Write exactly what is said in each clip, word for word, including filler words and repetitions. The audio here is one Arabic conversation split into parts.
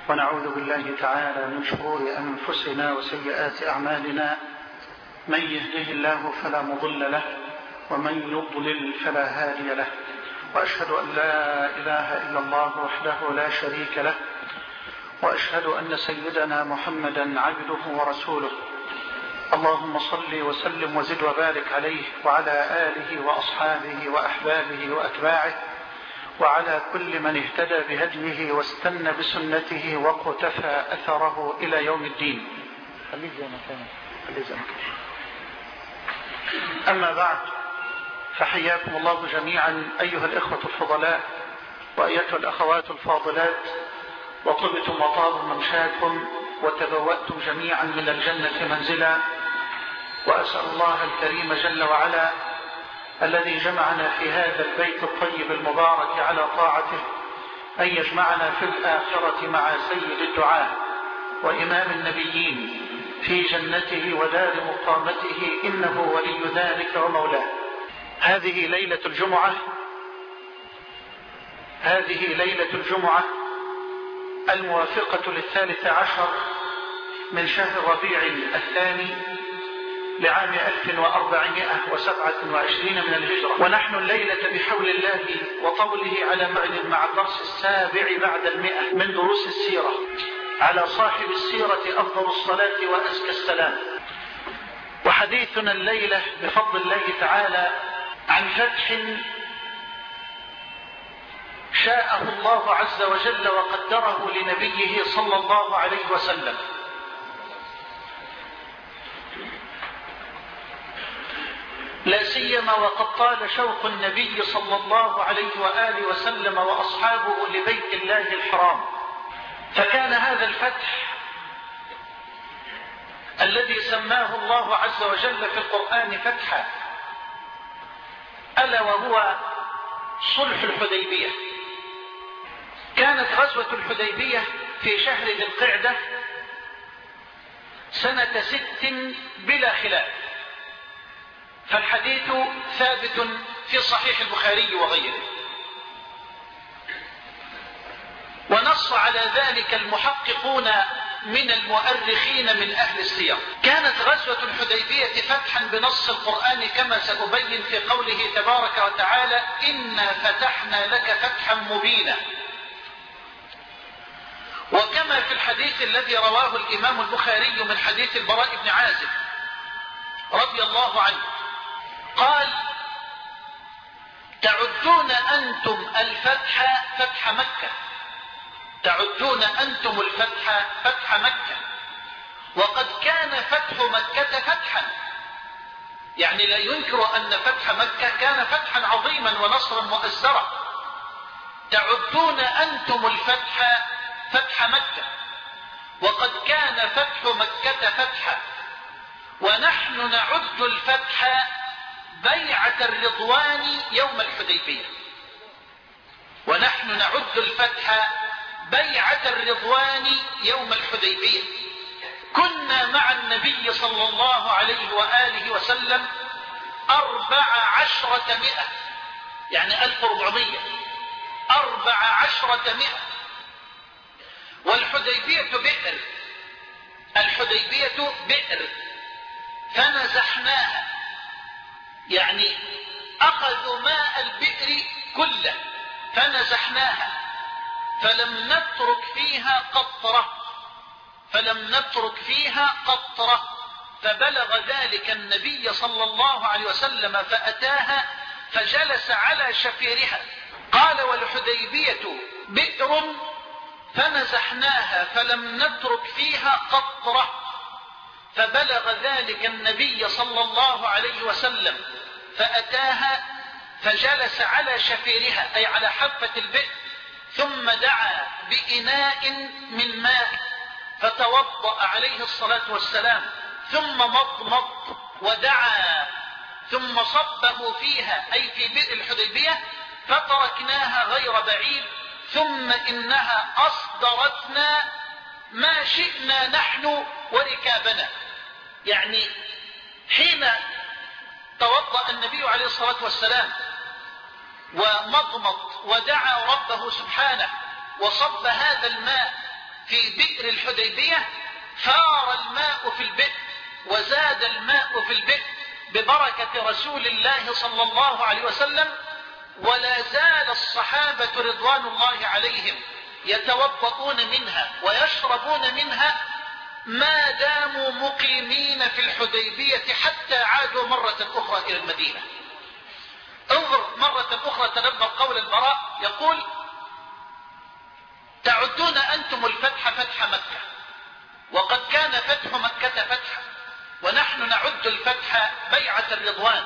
ونعوذ بالله تعالى من شرور أنفسنا وسيئات أعمالنا، من يهده الله فلا مضل له ومن يضلل فلا هادي له، وأشهد أن لا إله إلا الله وحده لا شريك له، وأشهد أن سيدنا محمدا عبده ورسوله. اللهم صل وسلم وزد وبارك عليه وعلى آله وأصحابه وأحبابه وأتباعه وعلى كل من اهتدى بهديه واستنى بسنته وقتفى أثره إلى يوم الدين. أما بعد، فحياكم الله جميعا أيها الإخوة الفضلاء وأيتها الأخوات الفاضلات، وطبتم وطاب ممشاكم وتبوأتم جميعا من الجنة منزلا، وأسأل الله الكريم جل وعلا الذي جمعنا في هذا البيت الطيب المبارك على طاعته أن يجمعنا في الآخرة مع سيد الدعاء وإمام النبيين في جنته ودار مقامته، إنه ولي ذلك ومولاه. هذه ليلة الجمعة هذه ليلة الجمعة الموافقة للثالث عشر من شهر ربيع الثاني لعام ألف وأربعمائة وسبعة وعشرين من الهجرة، ونحن الليلة بحول الله وطوله على معن مع الدرس السابع بعد المئة من دروس السيرة، على صاحب السيرة أفضل الصلاة وأزكى السلام. وحديثنا الليلة بفضل الله تعالى عن فتح شاءه الله عز وجل وقدره لنبيه صلى الله عليه وسلم. لا سيما وقد طال شوق النبي صلى الله عليه وآله وسلم وأصحابه لبيت الله الحرام، فكان هذا الفتح الذي سماه الله عز وجل في القرآن فتحا، ألا وهو صلح الحديبية. كانت غزوة الحديبية في شهر ذي القعدة سنة ست بلا خلاف، فالحديث ثابت في صحيح البخاري وغيره، ونص على ذلك المحققون من المؤرخين من أهل السير. كانت غزوة الحديبية فتحا بنص القرآن كما سأبين في قوله تبارك وتعالى: إنا فتحنا لك فتحا مبينا. وكما في الحديث الذي رواه الإمام البخاري من حديث البراء بن عازب رضي الله عنه قال: تعدون أنتم الفتح فتح مكة تعدون أنتم الفتح فتح مكة وقد كان فتح مكة فتحا، يعني لا ينكر أن فتح مكة كان فتحا عظيما ونصرا مؤزرا. تعدون أنتم الفتح فتح مكة وقد كان فتح مكة فتحا، ونحن نعد الفتح بيعة الرضوان يوم الحديبية ونحن نعد الفتح بيعة الرضوان يوم الحديبية. كنا مع النبي صلى الله عليه وآله وسلم أربع عشرة مئة، يعني ألف واربعمائة، أربع عشرة مئة. والحديبية بئر الحديبية بئر فنزحناها، يعني أخذوا ماء البئر كله فنزحناها، فلم نترك فيها قطرة فلم نترك فيها قطرة فبلغ ذلك النبي صلى الله عليه وسلم فأتاها فجلس على شفيرها. قال: والحديبية بئر فنزحناها فلم نترك فيها قطرة فبلغ ذلك النبي صلى الله عليه وسلم فأتاها فجلس على شفيرها، أي على حافة البئر، ثم دعا بإناء من ماء فتوضأ عليه الصلاة والسلام، ثم مضمض ودعا، ثم صبه فيها أي في بئر الحديبية، فتركناها غير بعيد، ثم إنها أصدرتنا ما شئنا نحن وركابنا. يعني حين توضأ النبي عليه الصلاة والسلام ومضمض ودعا ربه سبحانه وصب هذا الماء في بئر الحديبية فار الماء في البئر وزاد الماء في البئر ببركة رسول الله صلى الله عليه وسلم، ولا زال الصحابة رضوان الله عليهم يتوضؤون منها ويشربون منها ما داموا مقيمين في الحديبية حتى عادوا مرة أخرى إلى المدينة. انظر مرة أخرى تدبر قول البراء يقول: تعدون أنتم الفتح فتح مكة، وقد كان فتح مكة فتحا، ونحن نعد الفتح بيعة الرضوان.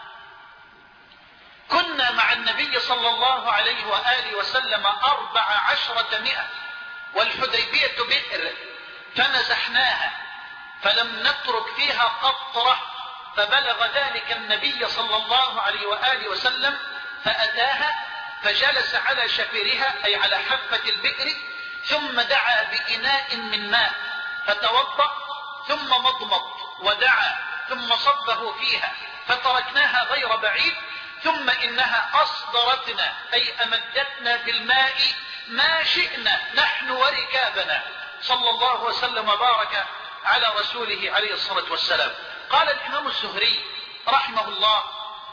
كنا مع النبي صلى الله عليه وآله وسلم أربع عشرة مئة، والحديبية بئر فنزحناها فلم نترك فيها قطرة، فبلغ ذلك النبي صلى الله عليه وآله وسلم فأتاها فجلس على شفيرها أي على حافة البئر، ثم دعا بإناء من ماء فتوضأ، ثم مضمض ودعا، ثم صبه فيها فتركناها غير بعيد، ثم إنها أصدرتنا أي أمدتنا بالماء ما شئنا نحن وركابنا، صلى الله وسلم وبارك على رسوله عليه الصلاة والسلام. قال الإمام الزهري رحمه الله: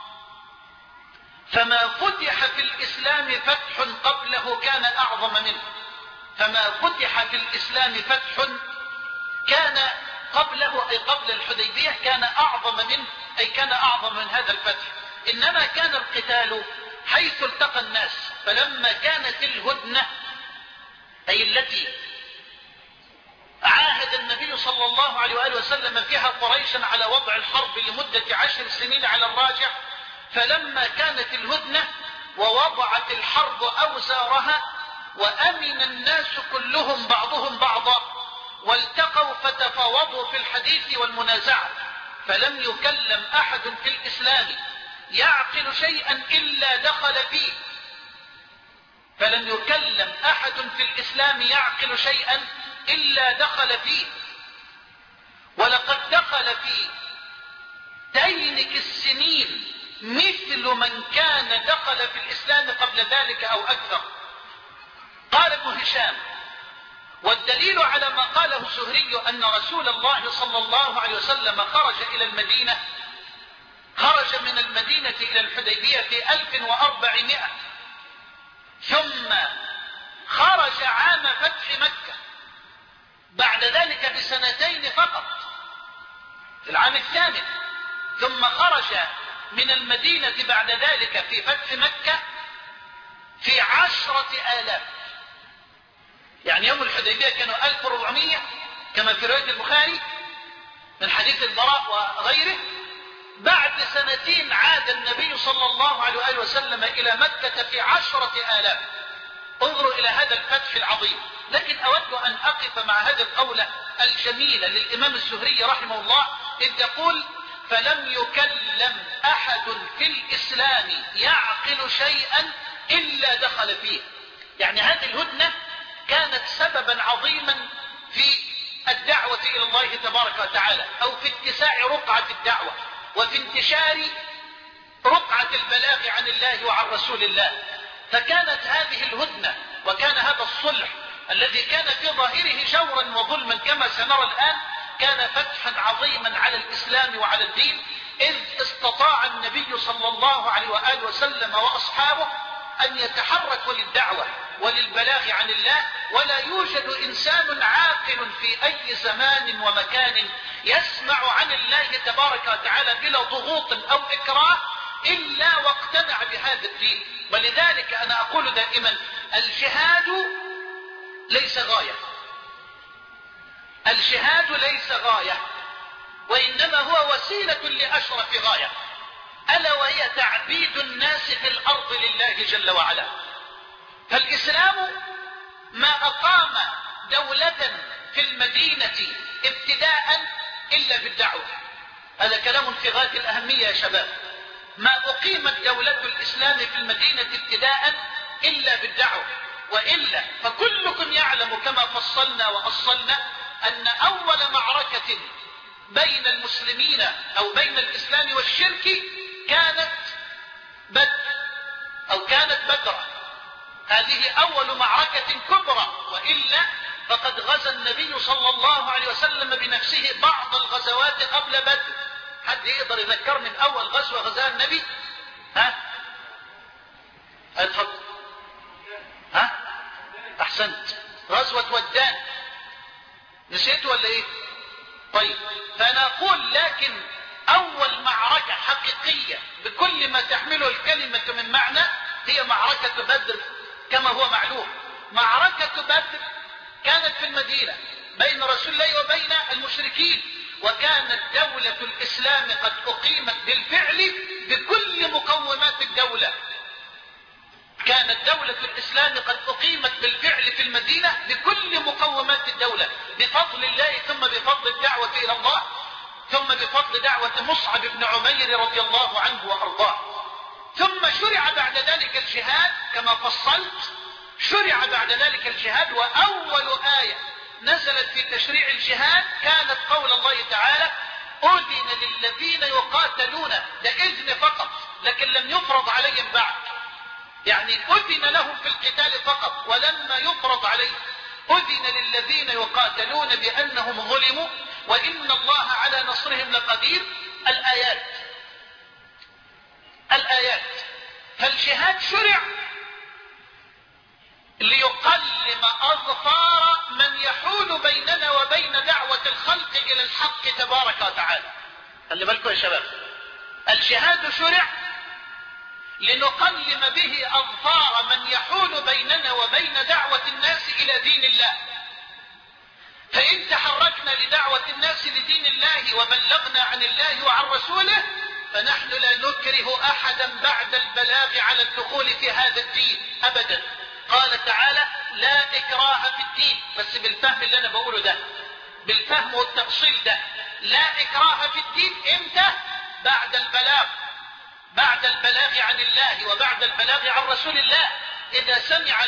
فما فتح في الإسلام فتح قبله كان أعظم منه. فما فتح في الإسلام فتح كان قبله أي قبل الحديبية كان أعظم منه، أي كان أعظم من هذا الفتح. إنما كان القتال حيث التقى الناس، فلما كانت الهدنة أي التي عاهد النبي صلى الله عليه وآله وسلم فيها قريشا على وضع الحرب لمدة عشر سنين على الراجع، فلما كانت الهدنة ووضعت الحرب أوزارها وأمن الناس كلهم بعضهم بعضا والتقوا فتفاوضوا في الحديث والمنازعة، فلم يكلم أحد في الإسلام يعقل شيئا إلا دخل فيه. فلم يكلم أحد في الإسلام يعقل شيئا إلا دخل فيه. ولقد دخل في تينك السنين مثل من كان دخل في الإسلام قبل ذلك أو أكثر. قال ابن هشام: والدليل على ما قاله الزهري أن رسول الله صلى الله عليه وسلم خرج إلى المدينة، خرج من المدينة إلى الحديبية في ألف وأربعمائة، ثم خرج عام فتح مكة بعد ذلك بسنتين فقط في العام الثامن، ثم خرج من المدينة بعد ذلك في فتح مكة في عشرة آلاف. يعني يوم الحديبية كانوا ألف وأربعمائة كما في رواية البخاري من حديث البراء وغيره. بعد سنتين عاد النبي صلى الله عليه وآله وسلم إلى مكة في عشرة آلاف. انظروا إلى هذا الفتح العظيم. لكن أود أن أقف مع هذه القولة الجميلة للإمام الزهري رحمه الله إذ يقول: فلم يكلم أحد في الإسلام يعقل شيئا إلا دخل فيه. يعني هذه الهدنة كانت سببا عظيما في الدعوة إلى الله تبارك وتعالى، أو في اتساع رقعة الدعوة وفي انتشار رقعة البلاغ عن الله وعن رسول الله. فكانت هذه الهدنة وكان هذا الصلح الذي كان في ظاهره جورا وظلما كما سنرى الآن كان فتحا عظيما على الإسلام وعلى الدين، إذ استطاع النبي صلى الله عليه وآله وسلم وأصحابه أن يتحركوا للدعوة وللبلاغ عن الله. ولا يوجد إنسان عاقل في أي زمان ومكان يسمع عن الله تبارك وتعالى بلا ضغوط أو إكراه إلا واقتنع بهذا الدين. ولذلك أنا أقول دائما: الجهاد ليس غاية، الجهاد ليس غاية، وإنما هو وسيلة لأشرف غاية، ألا وهي تعبيد الناس في الأرض لله جل وعلا. فالإسلام ما أقام دولة في المدينة ابتداء إلا بالدعوة. هذا كلام في غاية الأهمية يا شباب. ما أقيمت دولة الإسلام في المدينة ابتداء إلا بالدعوة، وإلا فكلكم يعلم كما فصلنا وأصلنا أن أول معركة بين المسلمين أو بين الإسلام والشرك كانت بدر أو كانت بدرة. هذه أول معركة كبرى، وإلا فقد غزا النبي صلى الله عليه وسلم بنفسه بعض الغزوات قبل بدر. حد يقدر يذكرني بأول غزوة غزاها النبي؟ ها؟ اتفضل. ها؟ أحسنت، غزوة ودان. نسيت ولا إيه؟ طيب، فأنا أقول لكن أول معركة حقيقية بكل ما تحمله الكلمة من معنى هي معركة بدر كما هو معلوم. معركة بدر كانت في المدينة بين رسول الله وبين المشركين، وكانت دولة الإسلام قد أقيمت بالفعل بكل مقومات الدولة. كانت دولة الإسلام قد أقيمت بالفعل في المدينة بكل مقومات الدولة، بفضل الله ثم بفضل الدعوة إلى الله، ثم بفضل دعوة مصعب بن عمير رضي الله عنه وأرضاه. ثم شرع بعد ذلك الجهاد كما فصلت، شرع بعد ذلك الجهاد، وأول آية نزلت في تشريع الجهاد كانت قول الله تعالى: أذن للذين يقاتلون. ده إذن فقط، لكن لم يفرض عليهم بعد، يعني أذن لهم في القتال فقط ولما يفرض عليهم. أذن للذين يقاتلون بأنهم ظلموا وإن الله على نصرهم لقدير. الآيات الآيات فالجهاد شرع ليقلم أظفار من يحول بيننا وبين دعوة الخلق إلى الحق تبارك وتعالى. خلي بالكم يا شباب، الجهاد شرع لنقلم به أظفار من يحول بيننا وبين دعوة الناس إلى دين الله. فإن تحركنا لدعوة الناس لدين الله وبلغنا عن الله وعن رسوله فنحن لا نكره أحدا بعد البلاغ على الدخول في هذا الدين أبدا. قال تعالى: لا إكراه في الدين، بس بالفهم اللي أنا بقوله ده، بالفهم والتفصيل ده. لا إكراه في الدين إمتى؟ بعد البلاغ، بعد البلاغ عن الله وبعد البلاغ عن رسول الله. إذا سمع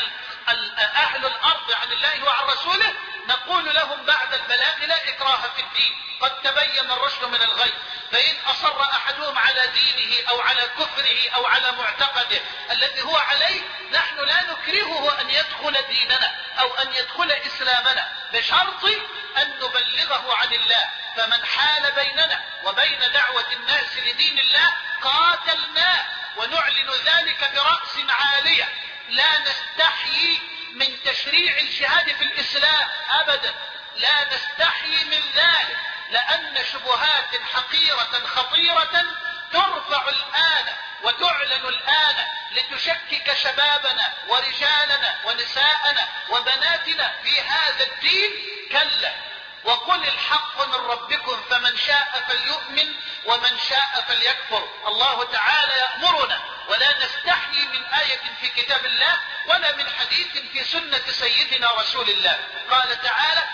أهل الأرض عن الله وعن رسوله نقول لهم بعد البلاغ: لا إكراه في الدين، قد تبين الرشد من الغي. فإن أصر أحدهم على دينه أو على كفره أو على معتقده الذي هو عليه نحن لا نكرهه أن يدخل ديننا أو أن يدخل إسلامنا، بشرط أن نبلغه عن الله. فمن حال بيننا وبين دعوة الناس لدين الله قاتلناه، ونعلن ذلك برأس عالية. لا نستحيي من تشريع الجهاد في الإسلام أبدا، لا نستحيي من ذلك، لأن شبهات حقيرة خطيرة ترفع الآن وتعلن الآن لتشكك شبابنا ورجالنا ونساءنا وبناتنا في هذا الدين. كلا، وقل الحق من ربكم فمن شاء فليؤمن ومن شاء فليكفر. الله تعالى يأمرنا ولا نستحيي من آية في كتاب الله ولا من حديث في سنة سيدنا رسول الله. قال تعالى: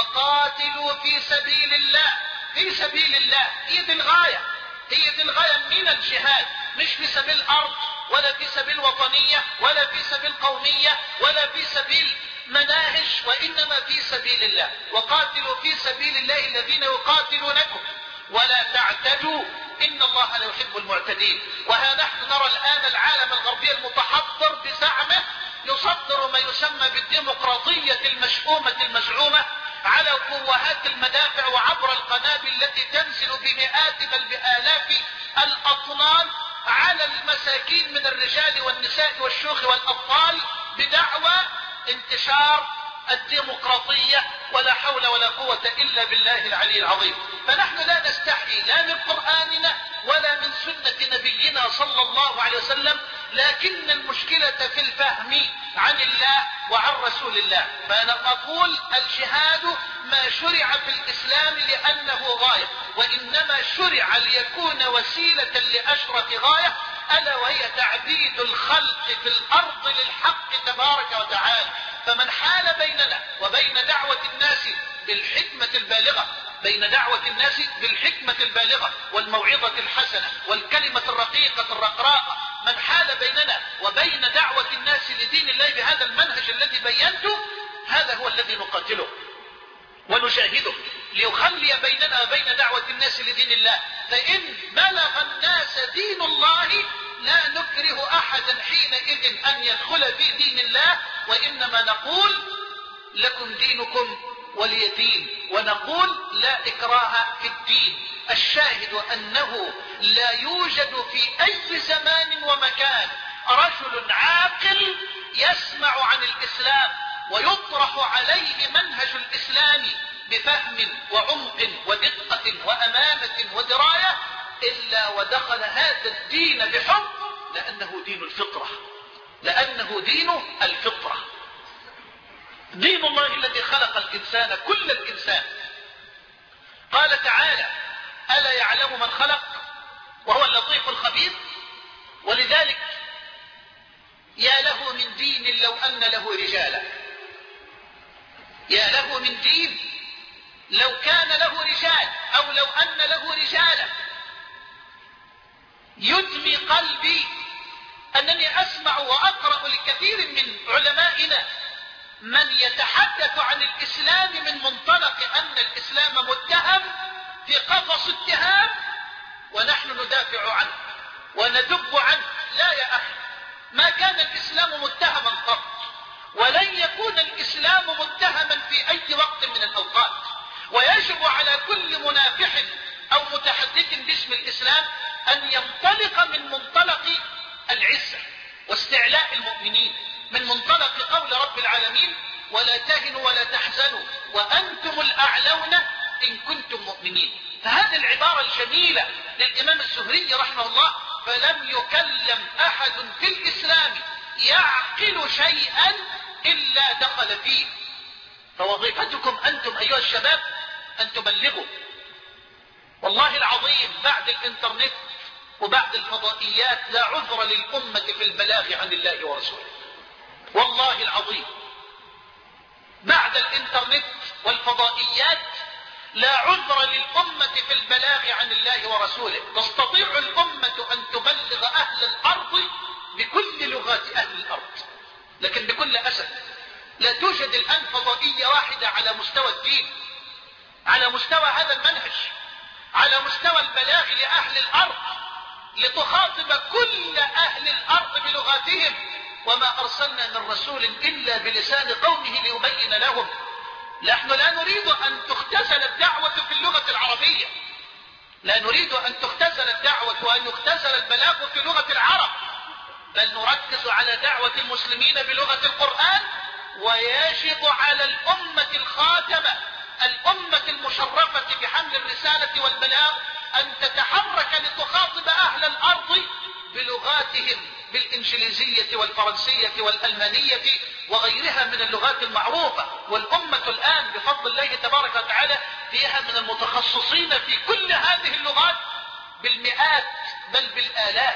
وقاتلوا في سبيل الله. في سبيل الله هي دي الغاية، هي دي الغاية من الجهاد، مش في سبيل أرض ولا في سبيل وطنية ولا في سبيل قومية ولا في سبيل مناهج، وإنما في سبيل الله. وقاتلوا في سبيل الله الذين يقاتلونكم ولا تعتدوا إن الله لا يحب المعتدين. وها نحن نرى الآن العالم الغربي المتحضر بزعمه يصدر ما يسمى بالديمقراطية المشؤومة المزعومة على قوات المدافع وعبر القنابل التي تنزل بمئات بل بآلاف الأطنان على المساكين من الرجال والنساء والشيوخ والأطفال بدعوى انتشار الديمقراطية. ولا حول ولا قوة إلا بالله العلي العظيم. فنحن لا نستحي لا من قرآننا ولا من سنة نبينا صلى الله عليه وسلم، لكن المشكلة في الفهم عن الله وعن رسول الله. فأنا أقول الجهاد ما شرع في الإسلام لأنه غاية، وإنما شرع ليكون وسيلة لأشرف غاية، ألا وهي تعبيد الخلق في الأرض للحق تبارك وتعالى. فمن حال بيننا وبين دعوة الناس بالحكمة البالغة، بين دعوة الناس بالحكمة البالغة والموعظة الحسنة والكلمة الرقيقة الرقراقة، من حال بيننا وبين دعوة الناس لدين الله بهذا المنهج الذي بينته، هذا هو الذي نقاتله ونجاهده ليخلي بيننا وبين دعوة الناس لدين الله. فإن بلغ الناس دين الله لا نكره أحدا حينئذ أن يدخل في دين الله، وإنما نقول لكم دينكم ولي دين. ونقول لا إكراه في الدين. الشاهد أنه لا يوجد في أي زمان ومكان رجل عاقل يسمع عن الإسلام ويطرح عليه منهج الإسلام بفهم وعمق ودقة وأمانة ودراية إلا ودخل هذا الدين بحب، لأنه دين الفطرة، لأنه دين الفطرة، دين الله الذي خلق الإنسان كل الإنسان. قال تعالى: ألا يعلم من خلق وهو اللطيف الخبير. ولذلك يا له من دين لو أن له رجالا، يا له من دين لو كان له رجال، أو لو أن له رجالا. يدمي قلبي أنني أسمع وأقرأ لكثير من علمائنا من يتحدث عن الإسلام من منطلق أن الإسلام متهم في قفص اتهام ونحن ندافع عنه وندب عنه. لا يا أخي، ما كان الإسلام متهما قط، ولن يكون الإسلام متهما في أي وقت من الأوقات. ويجب على كل منافح أو متحدث باسم الإسلام أن ينطلق من منطلق العزة واستعلاء المؤمنين، من منطلق قول رب العالمين: ولا تهنوا ولا تحزنوا وأنتم الأعلون إن كنتم مؤمنين. فهذه العبارة الجميلة للإمام الزهري رحمه الله: فلم يكلم أحد في الإسلام يعقل شيئا إلا دخل فيه. فوظيفتكم أنتم أيها الشباب أن تبلغوا. والله العظيم بعد الإنترنت وبعد الفضائيات لا عذر للأمة في البلاغ عن الله ورسوله. والله العظيم بعد الإنترنت والفضائيات لا عذر للأمة في البلاغ عن الله ورسوله. تستطيع الأمة أن تبلغ أهل الأرض بكل لغات أهل الأرض، لكن بكل أسف لا توجد الآن فضائية واحدة على مستوى الدين، على مستوى هذا المنهج، على مستوى البلاغ لأهل الأرض لتخاطب كل أهل الأرض بلغاتهم. وما أرسلنا من رسول إلا بلسان قومه ليبين لهم. نحن لا نريد أن تختزل الدعوة في اللغة العربية، لا نريد أن تختزل الدعوة وأن يختزل البلاغ في لغة العرب، بل نركز على دعوة المسلمين بلغة القرآن. ويجب على الأمة الخاتمة، الأمة المشرفة بحمل الرسالة والبلاغ، أن تتحرك لتخاطب أهل الأرض بلغاتهم، بالإنجليزية والفرنسية والألمانية وغيرها من اللغات المعروفة. والأمة الآن بفضل الله تبارك وتعالى فيها من المتخصصين في كل هذه اللغات بالمئات بل بالآلاف.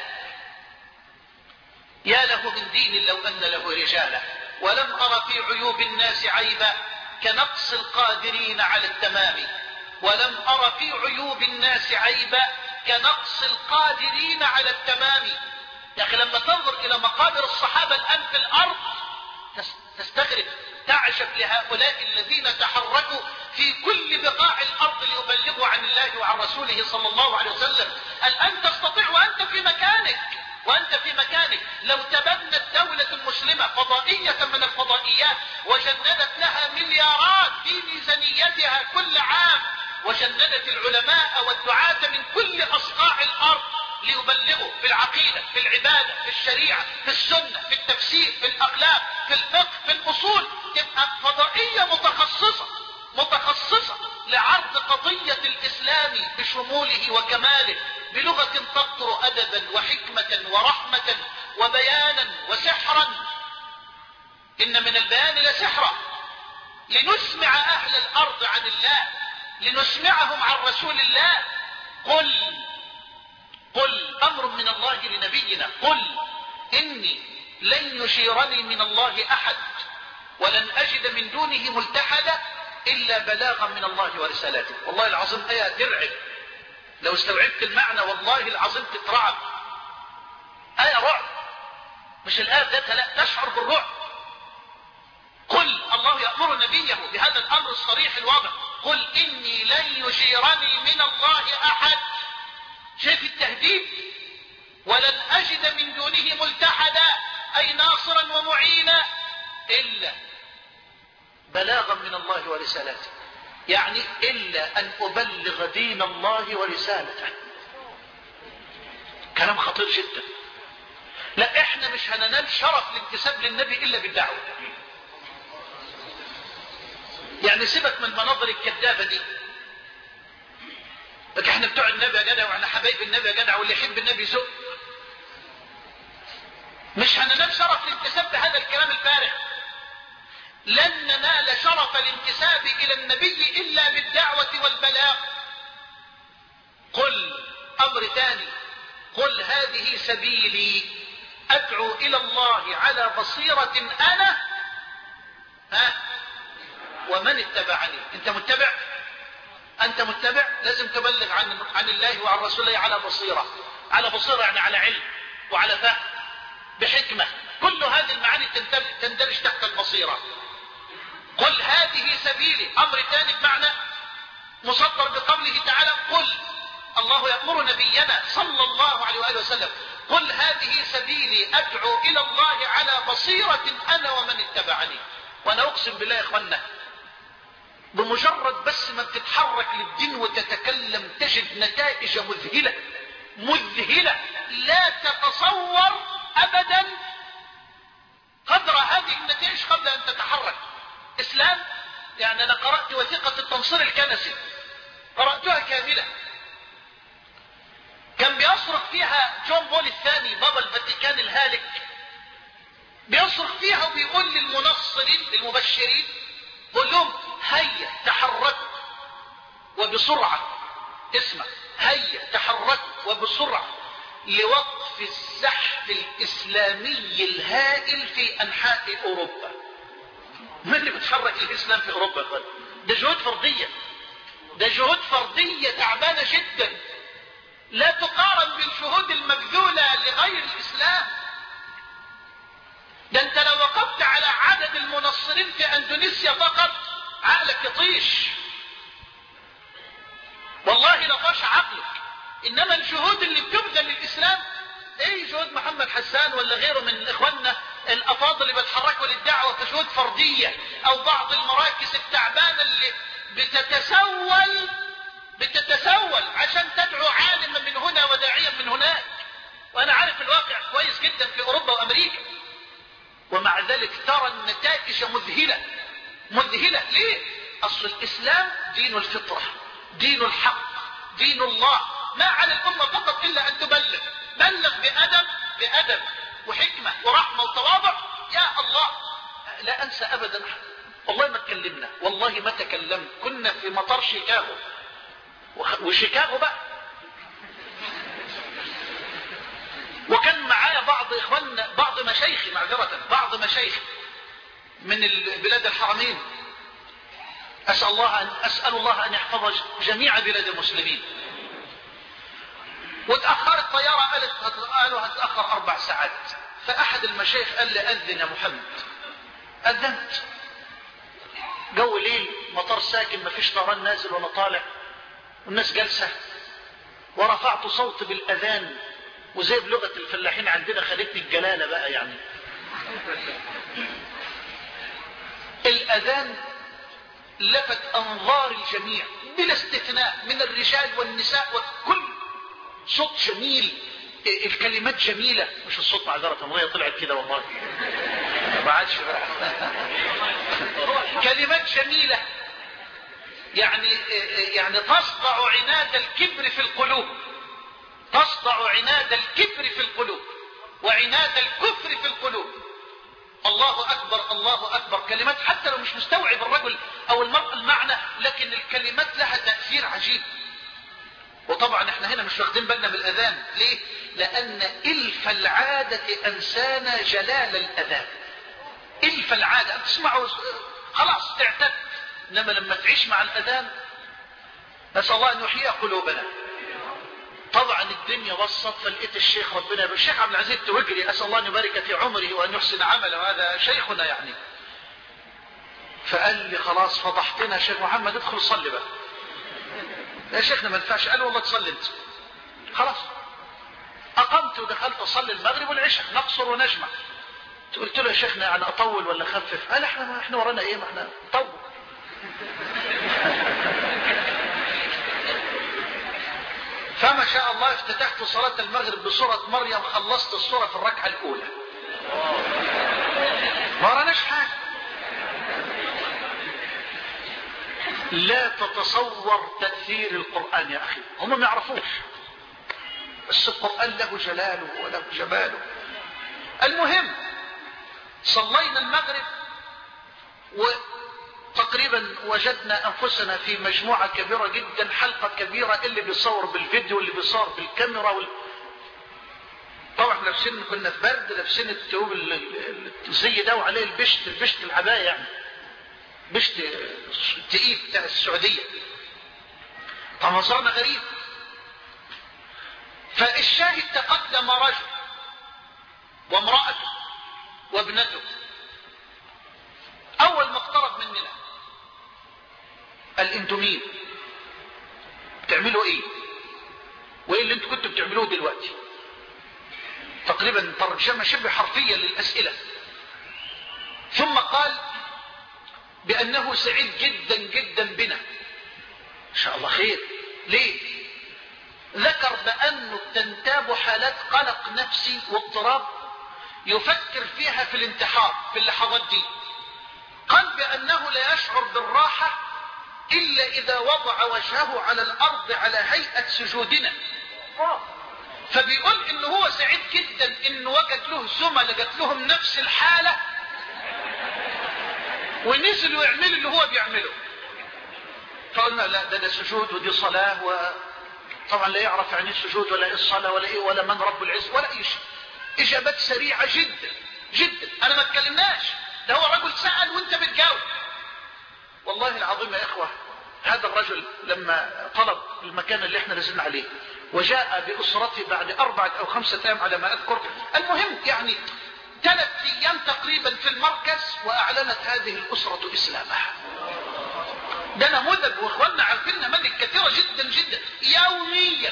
يا له من دين لو أن له رجالا. ولم أر في عيوب الناس عيبا كنقص القادرين على التمام. ولم أر في عيوب الناس عيبا كنقص القادرين على التمام. يا أخي لما تنظر إلى مقابر الصحابة الآن في الأرض تستغرب، تعجب لهؤلاء الذين تحركوا في كل بقاع الأرض ليبلغوا عن الله وعن رسوله صلى الله عليه وسلم. الآن تستطيع وأنت في مكانك، وأنت في مكانك لو تبنت دولة مسلمة فضائية من الفضائيات وجندت لها مليارات في ميزانيتها كل عام، وجندت العلماء والدعاة من كل أصقاع الأرض ليبلغوا في العقيدة، في العبادة، في الشريعة، في السنة، في التفسير، في الأخلاق، في الفقه، في الأصول، تبقى فضائية متخصصة متخصصة لعرض قضية الإسلام بشموله وكماله بلغة تقطر أدبا وحكمة ورحمة وبيانا وسحرا. إن من البيان لسحرا، لنسمع أهل الأرض عن الله، لنسمعهم عن رسول الله. قل قل أمر من الله لنبينا، قل إني لن يشيرني من الله أحد ولن أجد من دونه ملتحدا إلا بلاغا من الله ورسالته. والله العظيم آية ترعب، لو استوعبت المعنى والله العظيم تترعب. آية رعب، مش الآية ذاتها، لا، تشعر بالرعب. قل، الله يأمر نبيه بهذا الأمر الصريح الواضح، قل إني لن يشيرني من الله أحد. شايف التهديد؟ ولن أجد من دونه ملتحدا، أي ناصرا ومعينا، إلا بلاغا من الله ورسالته، يعني إلا أن أبلغ دين الله ورسالته. كلام خطير جدا. لا، احنا مش هننال شرف الانتساب للنبي إلا بالدعوة. يعني سيبك من المناظر الكذابة دي، لكن احنا بتوع النبي يا جدع، واحنا حبايب النبي يا جدع، واللي يحب النبي يزق. مش هننال شرف الانتساب بهذا الكلام الفارغ. لن ننال شرف الانتساب إلى النبي إلا بالدعوة والبلاغ. قل، أمر ثاني، قل هذه سبيلي أدعو إلى الله على بصيرة أنا ها ومن اتبعني. أنت متبع؟ أنت متبع؟ لازم تبلغ عن عن الله وعن رسوله على بصيرة. على بصيرة يعني على علم وعلى فهم بحكمة. كل هذه المعاني تندرج تحت البصيرة. قل هذه سبيلي، أمر ثاني بمعنى مصدر بقوله تعالى قل. الله يأمر نبينا صلى الله عليه وآله وسلم قل هذه سبيلي أدعو إلى الله على بصيرة أنا ومن اتبعني. وأنا أقسم بالله يا إخوانا، بمجرد بس ما بتتحرك للدين وتتكلم تجد نتائج مذهلة مذهلة لا تتصور أبدا قدر هذه النتائج قبل أن تتحرك. إسلام، يعني أنا قرأت وثيقة التنصير الكنسي، قرأتها كاملة. كان بيصرخ فيها جون بول الثاني بابا الفاتيكان الهالك، بيصرخ فيها وبيقول للمنصرين للمبشرين، قل لهم هيا تحركوا وبسرعة. اسمع، هيا تحركوا وبسرعة لوقف الزحف الإسلامي الهائل في أنحاء أوروبا. من اللي بتحرك الإسلام في أوروبا يا اخوان؟ ده جهود فردية، ده جهود فردية تعبانة جدا، لا تقارن بالجهود المبذولة لغير الإسلام. ده انت لو وقفت على عدد المنصرين في اندونيسيا فقط عقلك يطيش، والله لطاش عقلك. انما الجهود اللي بتبذل للاسلام، ايه جهود محمد حسان ولا غيره من اخواننا الافاضل اللي بيتحركوا للدعوه، جهود فرديه، او بعض المراكز التعبانه اللي بتتسول بتتسول عشان تدعو عالما من هنا وداعيا من هناك. وانا عارف الواقع كويس جدا في اوروبا وامريكا، ومع ذلك ترى النتائج مذهلة مذهلة. ليه؟ اصل الاسلام دين الفطرة، دين الحق، دين الله. ما على الامة فقط الا ان تبلغ، بلغ بادب بادب وحكمة ورحمة وتواضع. يا الله، لا انسى ابدا، والله ما تكلمنا، والله ما تكلمت. كنا في مطار شيكاغو، وشيكاغو بقى، وكان معايا بعض اخواننا، بعض مشايخي معذرة، بعض مشايخ من بلاد الحرمين. اسال الله ان اسال الله ان يحفظ جميع بلاد المسلمين. وتاخرت الطياره، قالت قالوا هتاخر اربع ساعات. فاحد المشايخ قال لي اذن يا محمد. اذنت، جو ليل، مطار ساكن، ما فيش طيران نازل ولا طالع، والناس جالسه، ورفعت صوت بالاذان، وزي بلغة الفلاحين عندنا خلتني الجلالة بقى يعني. الأذان لفت أنظار الجميع بلا استثناء، من الرجال والنساء، وكل صوت جميل، الكلمات جميلة. مش الصوت معذرة، المية طلعت كده والله ما عادش كلمات جميلة، يعني يعني تصدع عناد الكبر في القلوب، تصدع عناد الكبر في القلوب وعناد الكفر في القلوب. الله أكبر الله أكبر، كلمات حتى لو مش مستوعب الرجل أو المرأة المعنى، لكن الكلمات لها تأثير عجيب. وطبعا احنا هنا مش واخدين بالنا من الأذان. ليه؟ لأن إلف العادة أنسانا جلال الأذان. إلف العادة، أنت تسمعه خلاص تعتد، إنما لما تعيش مع الأذان، نسأل الله أن يحيي قلوبنا. طبعا الدنيا وسط، فلقيت الشيخ ربنا يبارك، الشيخ عبد العزيز التوجري، اسال الله ان يبارك في عمره وان يحسن عمله، هذا شيخنا يعني. فقال لي خلاص فضحتنا يا شيخ محمد، ادخل صلي بقى. يا شيخنا ما ينفعش. قال والله تصلي انت. خلاص اقمت ودخلت اصلي المغرب والعشاء، نقصر ونجمع. قلت له يا شيخنا يعني اطول ولا اخفف؟ قال احنا ما احنا ورانا ايه، ما احنا طول. فما شاء الله افتتحت صلاة المغرب بسورة مريم، خلصت السورة في الركعة الاولى. ما وراناش حاجة. لا تتصور تأثير القرآن يا اخي، هم ما يعرفوش، بس القرآن له جلاله وله جماله. المهم صلينا المغرب وتقريبا وجدنا انفسنا في مجموعة كبيرة جدا، حلقة كبيرة، اللي بيصور بالفيديو واللي بيصور بالكاميرا وال... طبعا لابسين، كنا في برد، لابسين التوب الزي ده وعليه البشت، البشت العباية يعني، بشت تقيل بتاع السعودية. طبعا منظرنا غريب. فالشاهد تقدم رجل وامرأته وابنته. اول ما اقترب مننا قال انتوا مين؟ بتعملوا ايه؟ وايه اللي انتوا كنتوا بتعملوه دلوقتي؟ تقريبا ترجمة شبه حرفية للأسئلة. ثم قال بأنه سعيد جدا جدا بنا. ان شاء الله خير. ليه؟ ذكر بأنه تنتاب حالات قلق نفسي واضطراب يفكر فيها في الانتحار في اللحظات دي. قال بأنه لا يشعر بالراحة إلا إذا وضع وجهه على الأرض على هيئة سجودنا. فبيقول إنه هو سعيد جدا إنه وجد له زملاء جات لهم نفس الحالة ونزلوا يعملوا اللي هو بيعمله. فقلنا لا، ده ده سجود ودي صلاة، وطبعا لا يعرف يعني السجود ولا الصلاة ولا إيه ولا من رب العز ولا أي شيء. إجابات سريعة جدا جدا. أنا ما اتكلمناش، ده هو رجل سأل وانت بتجاوب. والله العظيم يا إخوة، هذا الرجل لما طلب المكان اللي احنا نزلنا عليه وجاء بأسرته بعد أربعة أو خمسة أيام على ما أذكر، المهم يعني ثلاث أيام تقريبا في المركز، وأعلنت هذه الأسرة إسلامها. ده نموذج، وإخواننا عارفين نماذج كثيرة جدا جدا. يوميا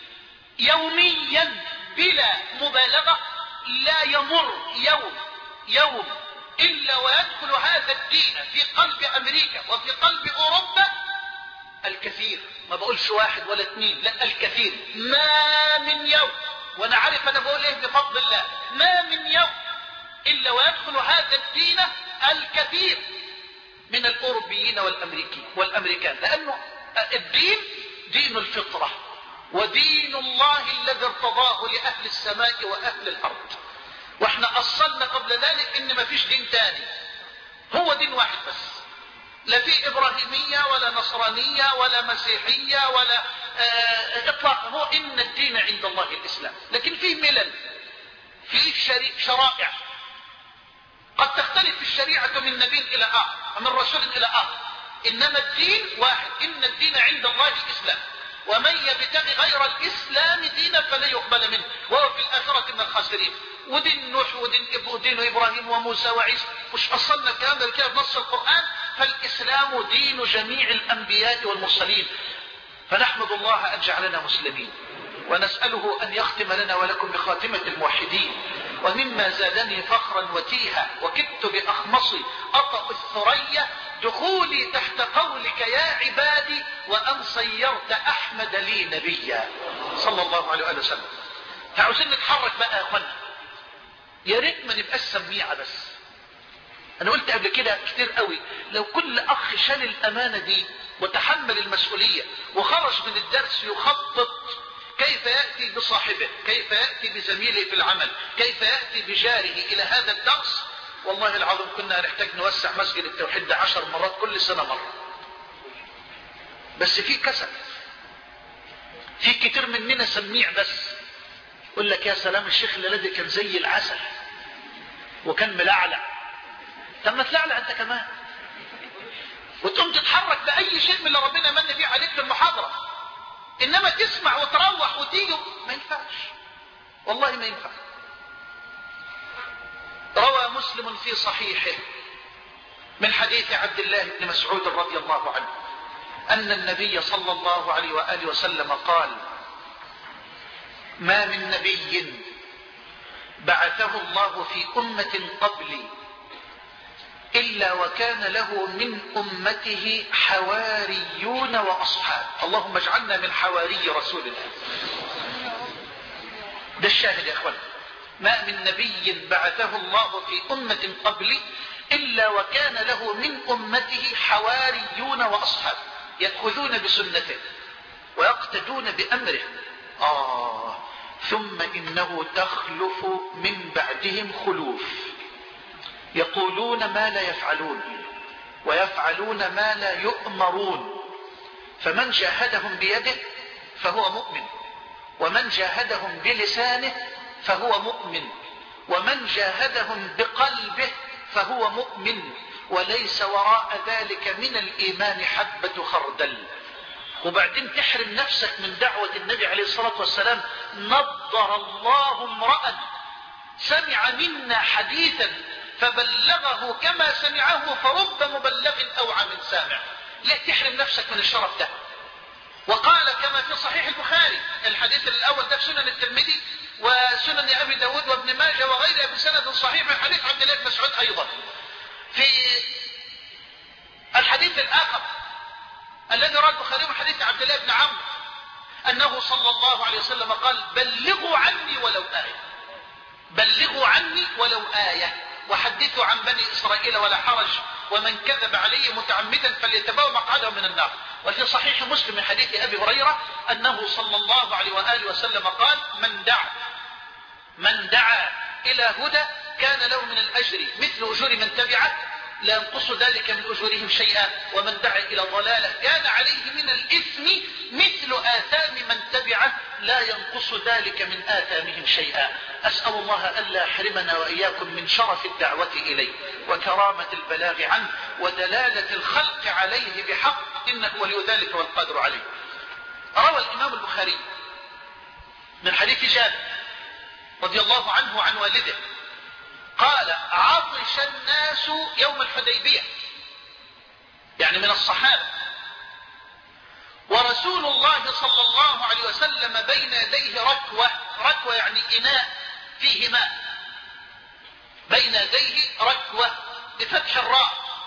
يوميا بلا مبالغة لا يمر يوم يوم إلا ويدخل هذا الدين في قلب أمريكا وفي قلب أوروبا الكثير. ما بقولش واحد ولا اثنين، لا الكثير. ما من يوم، وانا عارف انا بقول ايه بفضل الله، ما من يوم الا ويدخل هذا الدين الكثير من الاوروبيين والامريكيين والامريكان، لانه الدين دين الفطرة ودين الله الذي ارتضاه لأهل السماء وأهل الأرض. واحنا أصلنا قبل ذلك إن ما فيش دين تاني، هو دين واحد بس، لا في إبراهيمية ولا نصرانية ولا مسيحية ولا آه إطلاق. هو إن الدين عند الله الإسلام. لكن في ملل، في شرائع قد تختلف الشريعة من نبي إلى آخر ومن رسول إلى آخر، إنما الدين واحد. إن الدين عند الله الإسلام، ومن يبتغي غير الإسلام دينا فلا يقبل منه وهو في الآخرة من الخاسرين. ودين نوح ودين ودين إبراهيم وموسى وعيسى، مش أصلنا الكلام ده كده بنص القرآن. فالإسلام دين جميع الأنبياء والمرسلين. فنحمد الله أن جعلنا مسلمين، ونسأله أن يختم لنا ولكم بخاتمة الموحدين. ومما زادني فخرا وتيها وكدت بأخمصي أطأ الثريا دخولي تحت قولك يا عبادي وأن صيرت أحمد لي نبيا صلى الله عليه وآله وسلم. فعاوزين نتحرك بقى يا أخوانا، يا ريت ما نبقاش سميعة بس. أنا قلت قبل كده كتير قوي، لو كل أخ شال الأمانة دي وتحمل المسؤولية وخرج من الدرس يخطط كيف يأتي بصاحبه، كيف يأتي بزميله في العمل، كيف يأتي بجاره إلى هذا الدرس، والله العظيم كنا نحتاج نوسع مسجد التوحيد ده عشر مرات كل سنة مرة. بس في كسل، في كتير مننا سميع بس. يقول لك يا سلام الشيخ الذي كان زي العسل وكان ملعلع. طب ما تلعلع انت كمان وتقوم تتحرك بأي شيء من اللي ربنا من فيه عليك في المحاضرة. انما تسمع وتروح وتيجي، ما ينفعش، والله ما ينفع. روى مسلم في صحيحه من حديث عبد الله بن مسعود رضي الله عنه أن النبي صلى الله عليه وآله وسلم قال: ما من نبي بعثه الله في أمة قبلي إلا وكان له من أمته حواريون وأصحاب. اللهم اجعلنا من حواري رسول الله. ده الشاهد يا أخوان، ما من نبي بعثه الله في أمة قبلي إلا وكان له من أمته حواريون وأصحاب يأخذون بسنته ويقتدون بأمره. آه ثم إنه تخلف من بعدهم خلوف يقولون ما لا يفعلون ويفعلون ما لا يؤمرون، فمن جاهدهم بيده فهو مؤمن، ومن جاهدهم بلسانه فهو مؤمن، ومن جاهدهم بقلبه فهو مؤمن، وليس وراء ذلك من الإيمان حبة خردل. وبعدين تحرم نفسك من دعوة النبي عليه الصلاة والسلام. نضر الله امرأ سمع منا حديثا فبلغه كما سمعه فرب مبلغ أوعى من سامع. لا تحرم نفسك من الشرف ده. وقال كما في صحيح البخاري، الحديث الأول ده في سنن الترمذي وسنن أبي داود وابن ماجه وغيره بسند صحيح من حديث عبد الله بن مسعود أيضا. في الحديث الآخر الذي رواه البخاري من حديث عبد الله بن عمرو أنه صلى الله عليه وسلم قال: بلغوا عني ولو آية، بلغوا عني ولو آية، وحدثوا عن بني إسرائيل ولا حرج، ومن كذب علي متعمدا فليتبوأ مقعده من النار. وفي صحيح مسلم من حديث أبي هريرة أنه صلى الله عليه وآله وسلم قال: من دعا من دعا إلى هدى كان له من الأجر مثل أجور من تبعه لا ينقص ذلك من أجورهم شيئا، ومن دعا إلى ضلالة كان عليه من الإثم مثل آثام من تبعه لا ينقص ذلك من آثامهم شيئا. أسأل الله ألا يحرمنا وإياكم من شرف الدعوة إليه وكرامة البلاغ عنه ودلالة الخلق عليه بحق، إنه ولي ذلك والقادر عليه. روى الإمام البخاري من حديث جابر رضي الله عنه عن والده قال: عطش الناس يوم الحديبية، يعني من الصحابة، ورسول الله صلى الله عليه وسلم بين يديه ركوة، ركوة يعني إناء فيه ماء، بين يديه ركوة بفتح الراء،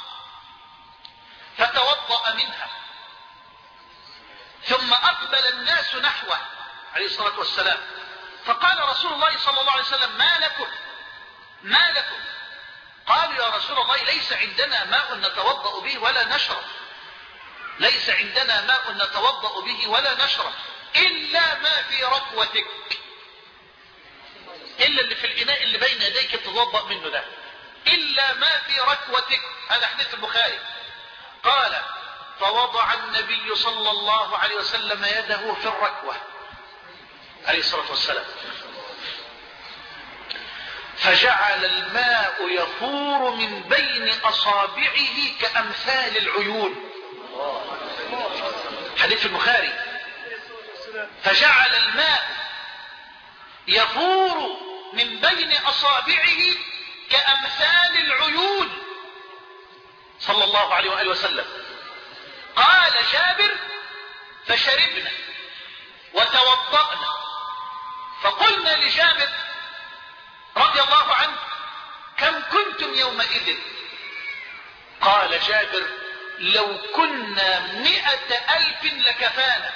فتوضأ منها، ثم أقبل الناس نحوه عليه الصلاة والسلام، فقال رسول الله صلى الله عليه وسلم: ما لكم ما لكم؟ قالوا: يا رسول الله ليس عندنا ماء نتوضأ به ولا نشرب، ليس عندنا ماء نتوضأ به ولا نشرب إلا ما في ركوتك، إلا اللي في الإناء اللي بين يديك تتوضأ منه ده، إلا ما في ركوتك. هذا حديث البخاري. قال: فوضع النبي صلى الله عليه وسلم يده في الركوة عليه الصلاة والسلام، فجعل الماء يفور من بين أصابعه كأمثال العيون. حديث البخاري. فجعل الماء يفور من بين أصابعه كأمثال العيون صلى الله عليه وآله وسلم. قال جابر: فشربنا وتوضأنا، فقلنا لجابر رضي الله عنه: كم كنتم يومئذ؟ قال جابر: لو كنا مئة ألف لكفانا،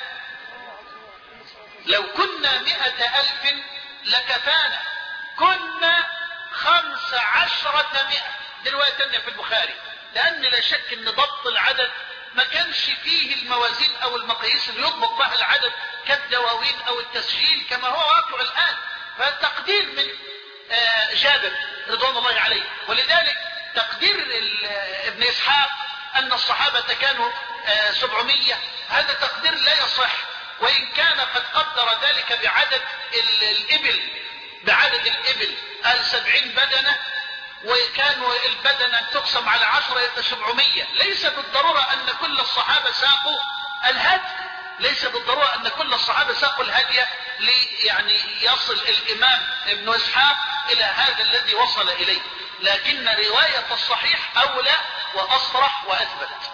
لو كنا مئة ألف لكفانا، كنا خمس عشرة مئة. دي رواية تانية في البخاري، لأن لا شك أن ضبط العدد ما كانش فيه الموازين أو المقاييس اللي يضبط بها العدد كالدواوين أو التسجيل كما هو واقع الآن، فالتقدير من جابر رضوان الله عليه. ولذلك تقدير ابن إسحاق أن الصحابة كانوا سبعمية، هذا تقدير لا يصح، وإن كان قد قدر ذلك بعدد الإبل، بعدد الإبل قال سبعين بدنة، وكانوا البدنة تقسم على عشرة يبقى سبعمية. ليس بالضرورة أن كل الصحابة ساقوا الهدي، ليس بالضرورة أن كل الصحابة ساقوا الهدي لي يعني يصل الإمام ابن إسحاق إلى هذا الذي وصل إليه، لكن رواية الصحيح أولى وأصرح وأثبت.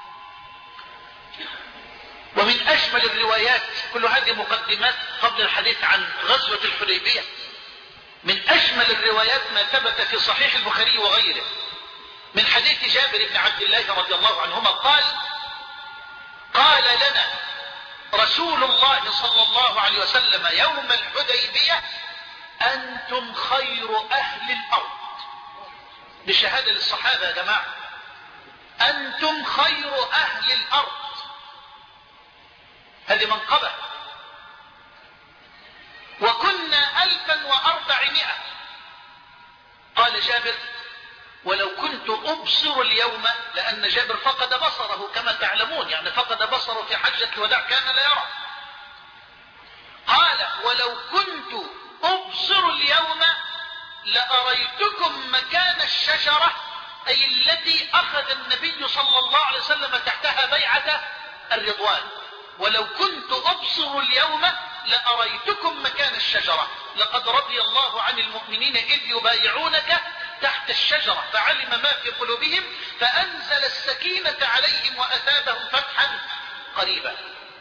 ومن أجمل الروايات، كل هذه مقدمات قبل الحديث عن غزوة الحديبية، من أجمل الروايات ما ثبت في صحيح البخاري وغيره من حديث جابر بن عبد الله رضي الله عنهما قال قال لنا رسول الله صلى الله عليه وسلم يوم الحديبية أنتم خير أهل الأرض. بشهادة للصحابة يا جماعة، أنتم خير أهل الأرض، هذه منقبة. وكنا ألفا وأربعمائة. قال جابر ولو كنت أبصر اليوم، لأن جابر فقد بصره كما تعلمون، يعني فقد بصره في حجة الوداع كان لا يرى. قال ولو كنت أبصر اليوم لأريتكم مكان الشجرة، أي التي أخذ النبي صلى الله عليه وسلم تحتها بيعة الرضوان. ولو كنت أبصر اليوم لأريتكم مكان الشجرة، لقد رضي الله عن المؤمنين إذ يبايعونك تحت الشجرة فعلم ما في قلوبهم فأنزل السكينة عليهم وأثابهم فتحا قريبا.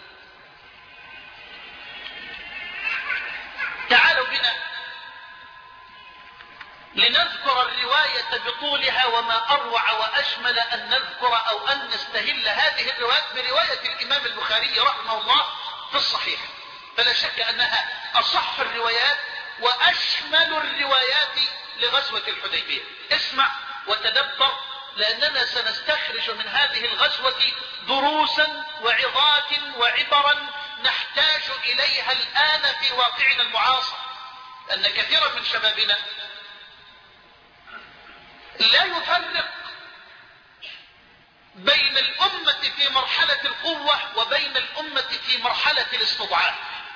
تعالوا بنا لنذكر الرواية بطولها، وما أروع وأجمل أن نذكر أو أن نستهل هذه الروايات برواية الإمام البخاري رحمه الله في الصحيح، فلا شك أنها أصح الروايات وأشمل الروايات لغزوة الحديبية. اسمع وتدبر، لأننا سنستخرج من هذه الغزوة دروسا وعظات وعبرا نحتاج إليها الآن في واقعنا المعاصر، أن كثيرا من شبابنا لا يفرق بين الأمة في مرحلة القوة وبين الأمة في مرحلة الاستضعاف،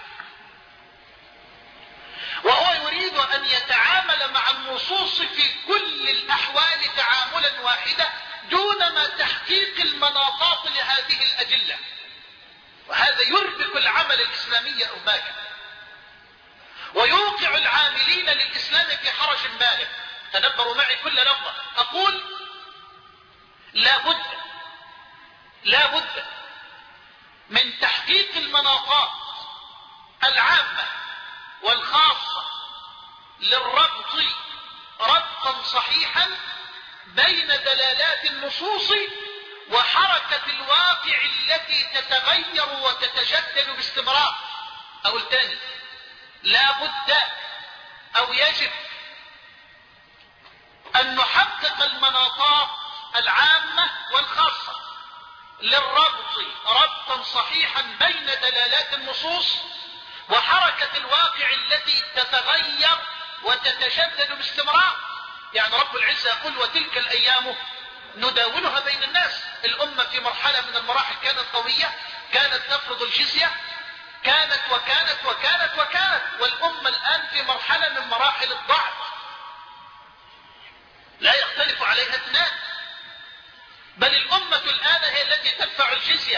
وهو يريد أن يتعامل مع النصوص في كل الأحوال تعاملا واحدا دون ما تحقيق المناطات لهذه الأدلة، وهذا يربك العمل الإسلامي أرباكا ويوقع العاملين للإسلام في حرج بالغ. تدبروا معي كل لفظة أقول لا بد لا بد من تحقيق المناطات العامة والخاصة للربط ربطا صحيحا بين دلالات النصوص وحركة الواقع التي تتغير وتتجدد باستمرار. أو الثاني لا بد أو يجب أن نحقق المناطات العامة والخاصة للربط ربطا صحيحا بين دلالات النصوص وحركة الواقع التي تتغير وتتجدد باستمرار. يعني رب العزة يقول وتلك الأيام نداولها بين الناس. الأمة في مرحلة من المراحل كانت قوية، كانت تفرض الجزية، كانت وكانت وكانت وكانت والأمة الآن في مرحلة من مراحل الضعف لا يختلف عليها اثنان، بل الأمة الآن هي التي تدفع الجزية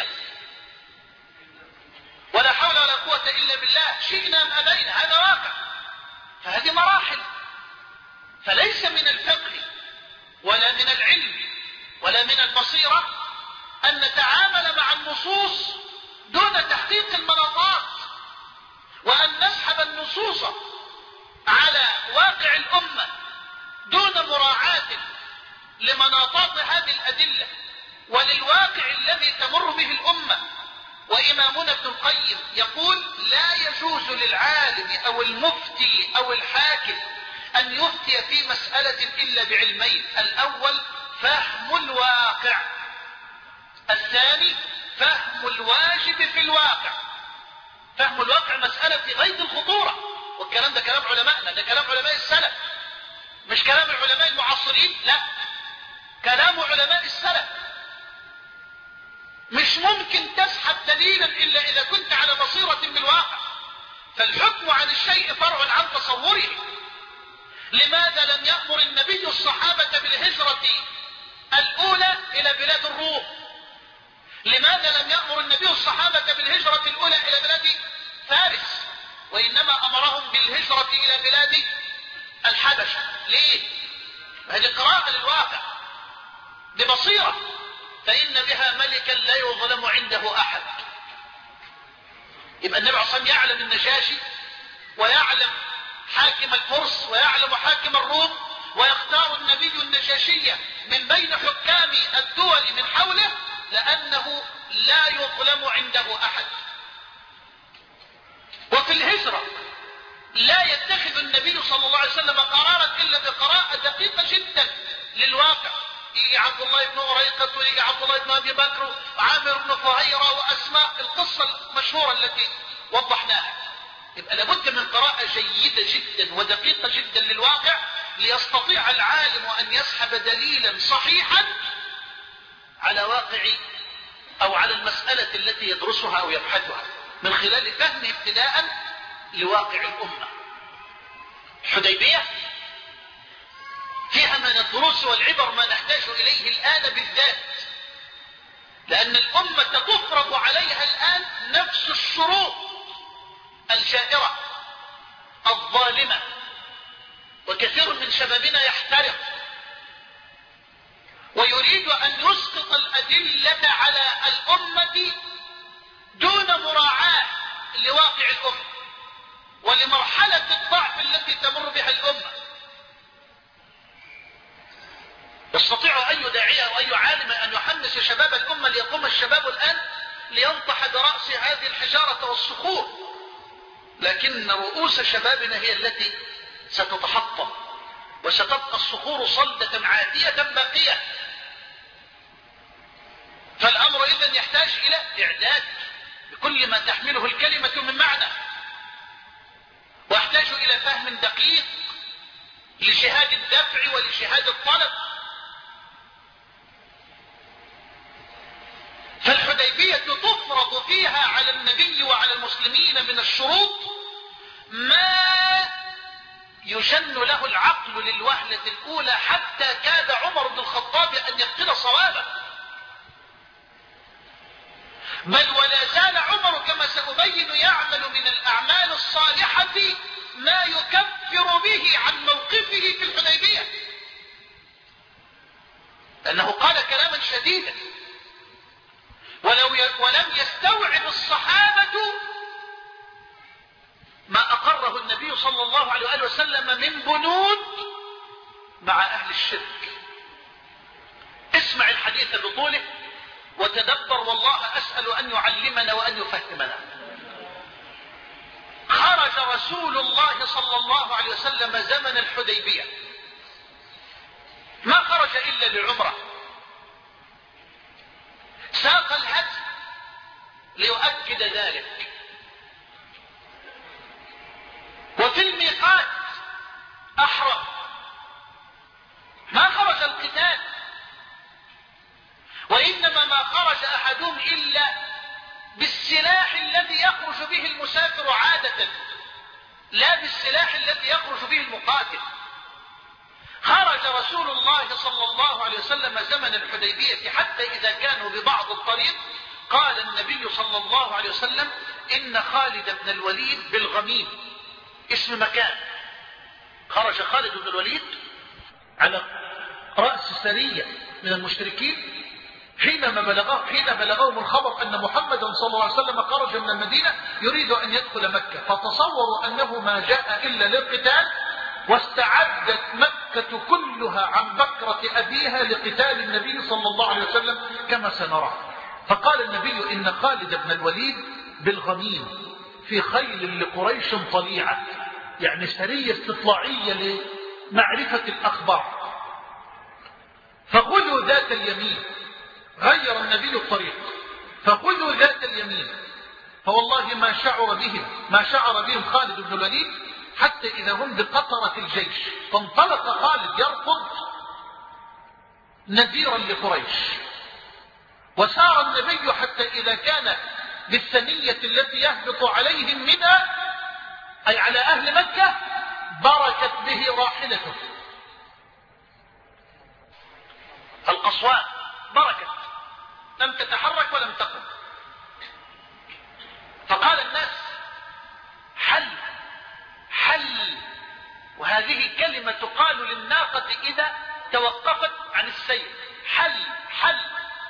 ولا حول ولا قوة إلا بالله، شئنا أم أبينا، هذا واقع. فهذه مراحل، فليس من الفقه ولا من العلم ولا من البصيرة أن نتعامل مع النصوص دون تحقيق المناطات، وأن نسحب النصوص على واقع الأمة دون مراعاة لمناطات هذه الأدلة وللواقع الذي تمر به الأمة. وإمامنا ابن القيم يقول لا يجوز للعالم أو المفتي أو الحاكم أن يفتي في مسألة إلا بعلمين: الأول فهم الواقع، الثاني فهم الواجب في الواقع. فهم الواقع مسألة في غاية الخطورة، والكلام ده كلام علمائنا، ده كلام علماء السلف، مش كلام العلماء المعاصرين، لا، كلام علماء السلف. مش ممكن تسحب دليلا إلا إذا كنت على بصيرة بالواقع، فالحكم عن الشيء فرع عن تصوره. لماذا لم يأمر النبي الصحابة بالهجرة الأولى إلى بلاد الروم؟ لماذا لم يأمر النبي الصحابة بالهجرة الأولى إلى بلاد فارس، وإنما أمرهم بالهجرة إلى بلاد الحبشة؟ ليه؟ هذه قراءة للواقع ببصيرة، فإن بها ملكا لا يظلم عنده أحد. يبقى النبي عليه الصلاة والسلام يعلم النجاشي ويعلم حاكم الفرس ويعلم حاكم الروم، ويختار النبي النجاشية من بين حكام الدول من حوله لأنه لا يظلم عنده أحد. وفي الهجرة لا يتخذ النبي صلى الله عليه وسلم قرارا إلا بقراءة دقيقة جدا للواقع. يجي عبد الله بن أريقط ويجي عبد الله بن أبي بكر وعامر بن فهيرة وأسماء القصة المشهورة التي وضحناها. يبقى لابد من قراءة جيدة جدا ودقيقة جدا للواقع ليستطيع العالم أن يسحب دليلا صحيحا على واقع أو على المسألة التي يدرسها أو يبحثها من خلال فهمه ابتداء لواقع الأمة. الحديبية فيها من الدروس والعبر ما نحتاج إليه الآن بالذات، لأن الأمة تفرض عليها الآن نفس الشروط الجائرة الظالمة، وكثير من شبابنا يحترق ويريد أن يسقط الأدلة على الأمة دون مراعاة لواقع الأمة ولمرحلة الضعف التي تمر بها الأمة. يستطيع أي داعية أو أي عالم أن يحمس شباب الأمة ليقوم الشباب الآن لينطح برأس هذه الحجارة والصخور، لكن رؤوس شبابنا هي التي ستتحطم وستبقى الصخور صلدة عاتية باقية. فالأمر إذن يحتاج إلى إعداد بكل ما تحمله الكلمة من معنى، واحتاج إلى فهم دقيق لجهاد الدفع ولجهاد الطلب. فالحديبية تفرض فيها على النبي وعلى المسلمين من الشروط ما يجن له العقل للوهلة الأولى، حتى كاد عمر بن الخطاب أن يفقد صوابه، بل ولا زال عمر كما سأبين يعمل من الأعمال الصالحة ما يكفر به عن موقفه في الحديبية، لأنه قال كلاما شديدا ولو ولم يستوعب الصحابة ما أقره النبي صلى الله عليه وآله وسلم من بنود مع أهل الشرك. اسمع الحديث بطوله وتدبر، والله أسأل أن يعلمنا وأن يفهمنا. خرج رسول الله صلى الله عليه وسلم زمن الحديبية، ما خرج إلا للعمرة، ساق الهدي ليؤكد ذلك، وفي الميقات أحرم، ما خرج القتال، وإنما ما خرج أحدهم إلا بالسلاح الذي يخرج به المسافر عادة، لا بالسلاح الذي يخرج به المقاتل. خرج رسول الله صلى الله عليه وسلم زمن الحديبية حتى إذا كانوا ببعض الطريق قال النبي صلى الله عليه وسلم إن خالد بن الوليد بالغميم، اسم مكان. خرج خالد بن الوليد على رأس سرية من المشركين حينما بلغه حين بلغهم الخبر أن محمدا صلى الله عليه وسلم خرج من المدينة يريد أن يدخل مكة، فتصوروا أنه ما جاء إلا للقتال، واستعدت مكة كلها عن بكرة أبيها لقتال النبي صلى الله عليه وسلم كما سنرى. فقال النبي إن خالد بن الوليد بالغميم في خيل لقريش طليعة، يعني سرية استطلاعية لمعرفة الأخبار، فخذوا ذات اليمين. غير النبي الطريق، فخذوا ذات اليمين. فوالله ما شعر بهم ما شعر بهم خالد بن الوليد حتى إذا هم بقطرة الجيش، فانطلق خالد يركض نذيرا لقريش، وسار النبي حتى إذا كان بالثنية التي يهبط عليهم منها أي على أهل مكة بركت به راحلته القصواء، بركت لم تتحرك ولم تقم. فقال الناس حل حل، وهذه كلمة تقال للناقة إذا توقفت عن السير، حل حل،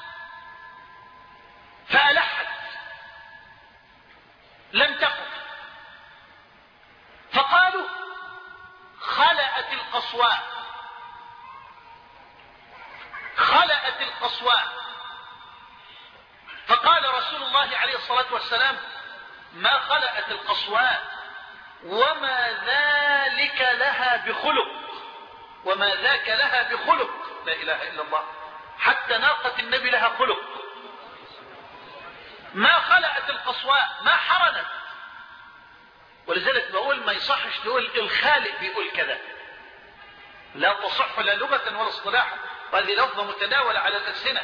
فألحت لم تقم. فقالوا القصواء خلأت القصواء، فقال رسول الله عليه الصلاة والسلام: ما خلأت القصواء وما ذلك لها بخلق، وما ذاك لها بخلق. لا إله إلا الله. حتى ناقة النبي لها خلق. ما خلأت القصواء، ما حرنت. ولذلك بقول ما يصحش تقول الخالق بيقول كذا، لا تصح لا لغة ولا اصطلاحا، وهذه لفظة متداولة على الألسنة.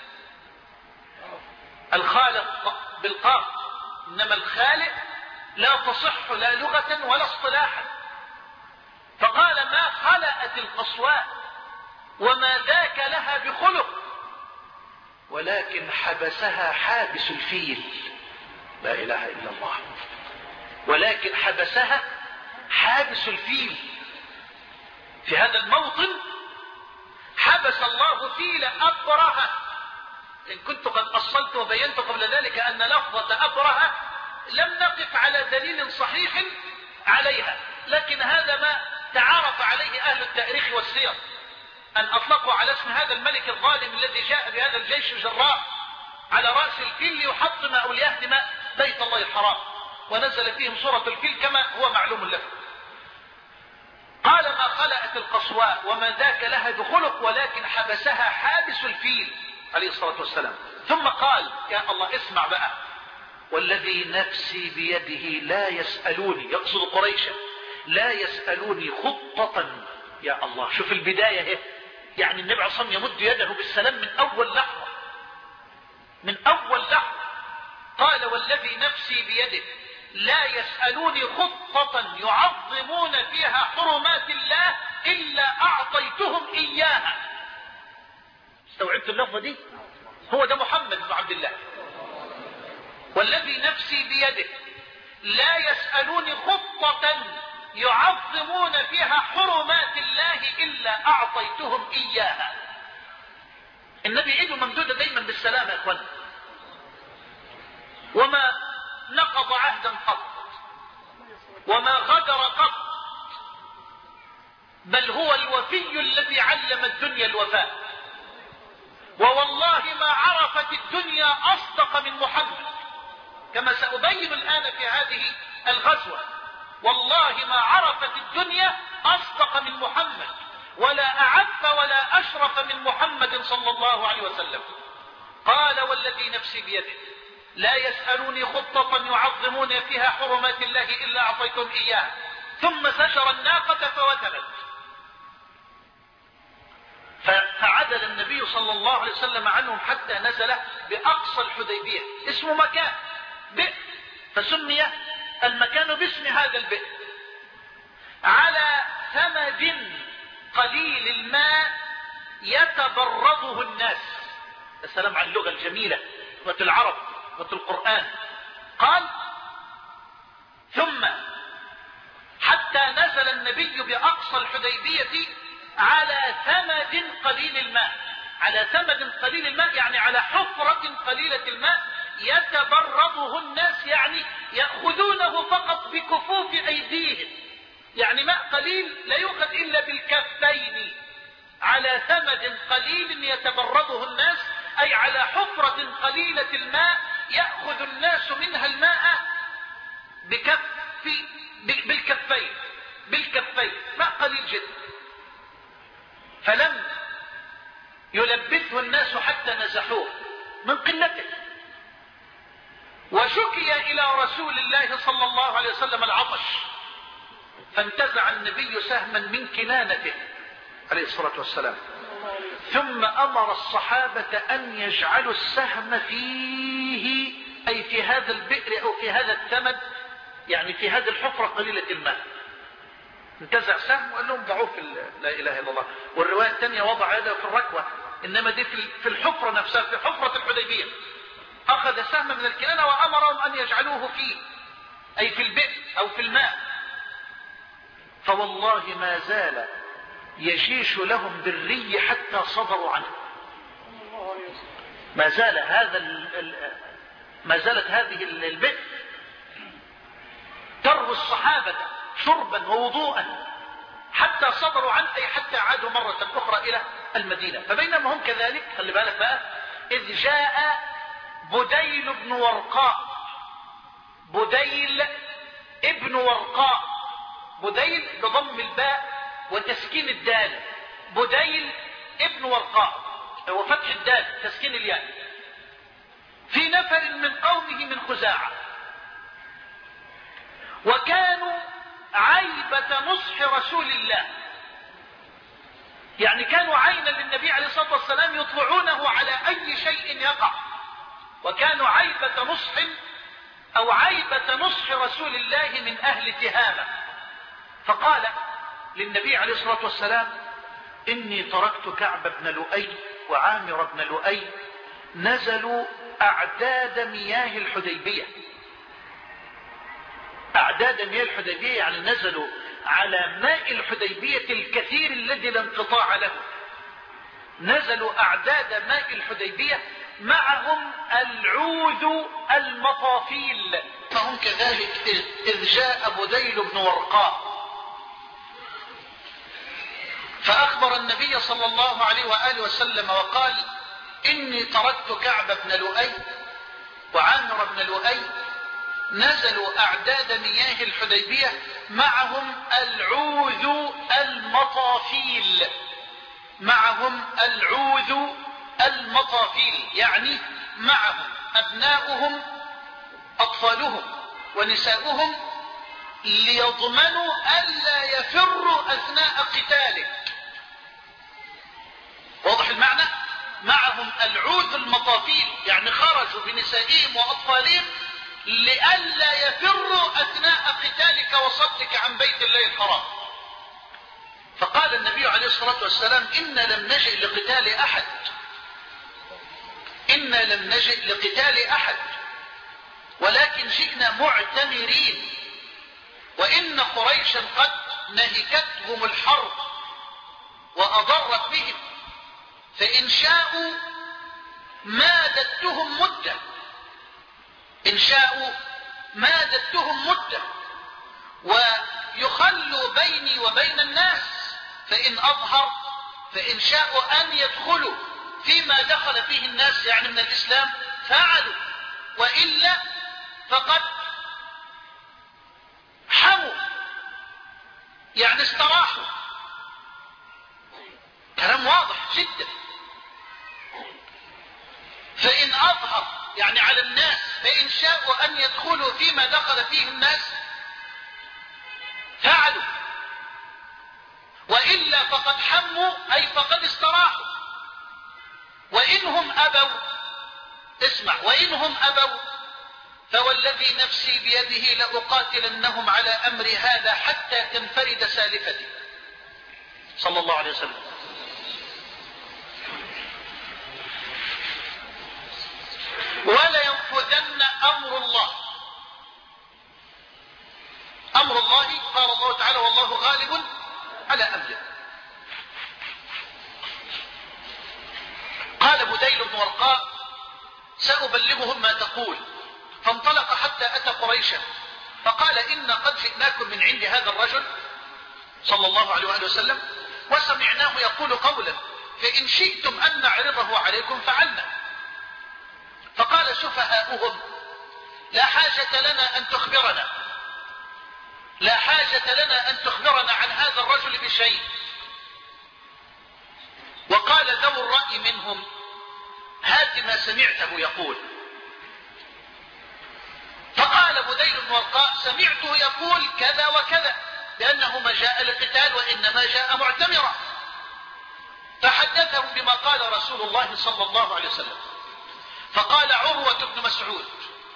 الخالق بالقاف، إنما الخالق لا تصح لا لغة ولا اصطلاحا. فقال: ما خلأت القصواء وما ذاك لها بخلق، ولكن حبسها حابس الفيل. لا إله إلا الله. ولكن حبسها حابس الفيل. في هذا الموطن حبس الله فيل أبرهة. إن كنت قد أصلت وبينت قبل ذلك أن لفظة أبرهة لم نقف على دليل صحيح عليها، لكن هذا ما تعارف عليه أهل التاريخ والسير، أن أطلقوا على اسم هذا الملك الظالم الذي جاء بهذا الجيش الجراء على رأس الفيل ليحطم أو ليهدم بيت الله الحرام، ونزل فيهم سورة الفيل كما هو معلوم لكم. قال: ما خلأت القصواء وما ذاك لها بخلق، ولكن حبسها حابس الفيل عليه الصلاة والسلام. ثم قال: يا الله اسمع بقى: والذي نفسي بيده لا يسألوني، يقصد قريشا، لا يسألوني خطة. يا الله، شوف البداية هي، يعني النبي عليه الصلاة والسلام يمد يده بالسلام من أول لحظة، من أول لحظة. قال: والذي نفسي بيده لا يسألوني خطة يعظمون فيها حرمات الله إلا أعطيتهم إياها. استوعبت اللفظة دي؟ هو ده محمد بن عبد الله. والذي نفسي بيده لا يسألوني خطة يعظمون فيها حرمات الله إلا أعطيتهم إياها. النبي ايده ممدودة دايما بالسلام يا اخوان، وما نقض عهدا قط، وما غدر قط، بل هو الوفي الذي علم الدنيا الوفاء. ووالله ما عرفت الدنيا أصدق من محمد، كما سأبين الآن في هذه الغزوة. والله ما عرفت الدنيا أصدق من محمد، ولا أعف ولا أشرف من محمد صلى الله عليه وسلم. قال: والذي نفسي بيده لا يسألوني خطة يعظمون فيها حرمات الله إلا أعطيتهم إياها. ثم سجر الناقة فوتبت، فعدل النبي صلى الله عليه وسلم عنهم حتى نزل بأقصى الحديبية، اسمه مكان بئر، فسمي المكان باسم هذا البئر، على ثمد قليل الماء يتبرده الناس. السلام على اللغة الجميلة، لغة العرب، لغة القرآن. قال: ثم حتى نزل النبي بأقصى الحديبية على ثمد قليل الماء. على ثمد قليل الماء يعني على حفرة قليلة الماء يتبرده الناس، يعني يأخذونه فقط بكفوف أيديهم، يعني ماء قليل لا يؤخذ إلا بالكفين. على ثمد قليل يتبرده الناس، أي على حفرة قليلة الماء يأخذ الناس منها الماء بكف بالكفين بالكفين ماء قليل جدا. فلم يلبثه الناس حتى نزحوه من قلته. وشكي إلى رسول الله صلى الله عليه وسلم العطش، فانتزع النبي سهما من كنانته عليه الصلاة والسلام، ثم أمر الصحابة أن يجعلوا السهم فيه، أي في هذا البئر أو في هذا الثمد، يعني في هذه الحفرة قليلة الماء. انتزع سهم وقال لهم ضعوه في لا إله إلا الله. والرواية الثانية وضع يده في الركوة، إنما دي في الحفرة نفسها، في حفرة الحديبية. أخذ سهم من الكنانة وأمرهم أن يجعلوه فيه، أي في البئر أو في الماء. فوالله ما زال يجيش لهم بالري حتى صدروا عنه. ما زال هذا ما زالت هذه حتى صبروا عنه، أي حتى عادوا مرة أخرى إلى المدينة. فبينما هم كذلك، خلي بالك بقى، إذ جاء بديل بن ورقاء. بديل ابن ورقاء، بديل بضم الباء وتسكين الدال، بديل ابن ورقاء وفتح الدال تسكين الياء، في نفر من قومه من خزاعة، وكانوا عيبة نصح رسول الله، يعني كانوا عينا للنبي عليه الصلاة والسلام يطلعونه على أي شيء يقع، وكانوا عيبة نصح أو عيبة نصح رسول الله من أهل تهامة. فقال للنبي عليه الصلاة والسلام: إني تركت كعب بن لؤي وعامر بن لؤي نزلوا أعداد مياه الحديبية. أعداد مياه الحديبية يعني نزلوا على ماء الحديبية الكثير الذي لا انقطاع له، نزلوا أعداد ماء الحديبية، معهم العوذ المطافيل. فهم كذلك إذ جاء بديل بن ورقاء فأخبر النبي صلى الله عليه وآله وسلم وقال: إني تركت كعب بن لؤي وعامر بن لؤي نزلوا أعداد مياه الحديبية، معهم العوذ المطافيل، معهم العوذ المطافيل، يعني معهم أبناؤهم أطفالهم ونساؤهم، ليضمنوا ألا يفروا أثناء قتاله. واضح المعنى؟ معهم العوذ المطافيل، يعني خرجوا بنسائهم وأطفالهم لئلا يفروا أثناء قتالك وصدك عن بيت الله الحرام. فقال النبي عليه الصلاة والسلام: إنا لم نجئ لقتال أحد، إنا لم نجئ لقتال أحد، ولكن جئنا معتمرين، وإن قريشا قد نهكتهم الحرب وأضرت بهم، فإن شاءوا مادتهم مدة، إن شاءوا مادتهم مدة ويخلوا بيني وبين الناس، فإن أظهر فإن شاءوا أن يدخلوا فيما دخل فيه الناس يعني من الإسلام فعلوا، وإلا فقد حموا يعني استراحوا. كلام واضح جدا. فإن أظهر يعني على الناس، فإن شاءوا أن يدخلوا فيما دخل فيه الناس فعلوا، وإلا فقد حموا أي فقد استراحوا. وإنهم أبوا، اسمع، وإنهم أبوا فوالذي نفسي بيده لأقاتلنهم على أمر هذا حتى تنفرد سالفتي. صلى الله عليه وسلم. ولينفذن أمر الله. أمر الله قال الله تعالى: والله غالب على أمره. قال بديل بن ورقاء: سأبلغهم ما تقول. فانطلق حتى أتى قريشا فقال: إن قد جئناكم من عند هذا الرجل صلى الله عليه وآله وسلم، وسمعناه يقول قولا، فإن شئتم أن نعرضه عليكم فعلنا. فقال سفهاؤهم: لا حاجة لنا أن تخبرنا، لا حاجة لنا أن تخبرنا عن هذا الرجل بشيء. وقال ذو الرأي منهم: هات ما سمعته يقول. فقال بديل بن ورقاء: سمعته يقول كذا وكذا، لأنه ما جاء لقتال وإنما جاء معتمرا. فحدثهم بما قال رسول الله صلى الله عليه وسلم. فقال عروة بن مسعود: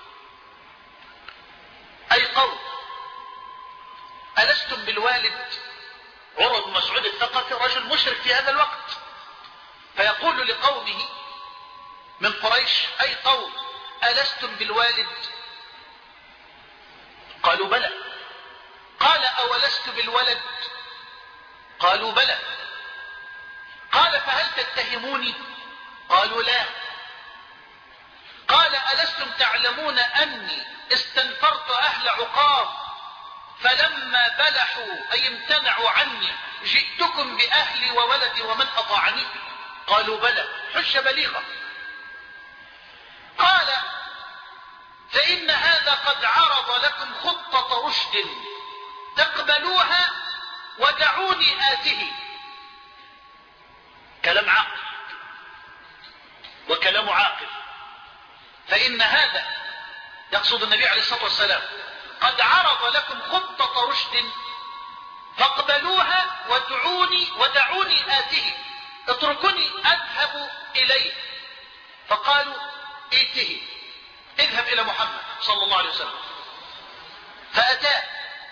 أي قوم، ألستم بالوالد؟ عروة بن مسعود الثقفي رجل مشرك في هذا الوقت، فيقول لقومه من قريش: أي قوم، ألستم بالوالد؟ قالوا بلى. قال: أولست بالولد؟ قالوا بلى. قال: فهل تتهموني؟ قالوا لا. قال: ألستم تعلمون أني استنفرت أهل عقاب فلما بلحوا أي امتنعوا عني جئتكم بأهلي وولدي ومن أطاعني؟ قالوا بلى. حجة بليغة. قال فإن هذا قد عرض لكم خطة رشد تقبلوها ودعوني آته. كلام عاقل وكلام عاقل. فإن هذا يقصد النبي عليه الصلاة والسلام قد عرض لكم خطة رشد فاقبلوها ودعوني ودعوني آته، اتركوني أذهب إليه. فقالوا ائته، اذهب إلى محمد صلى الله عليه وسلم. فأتاه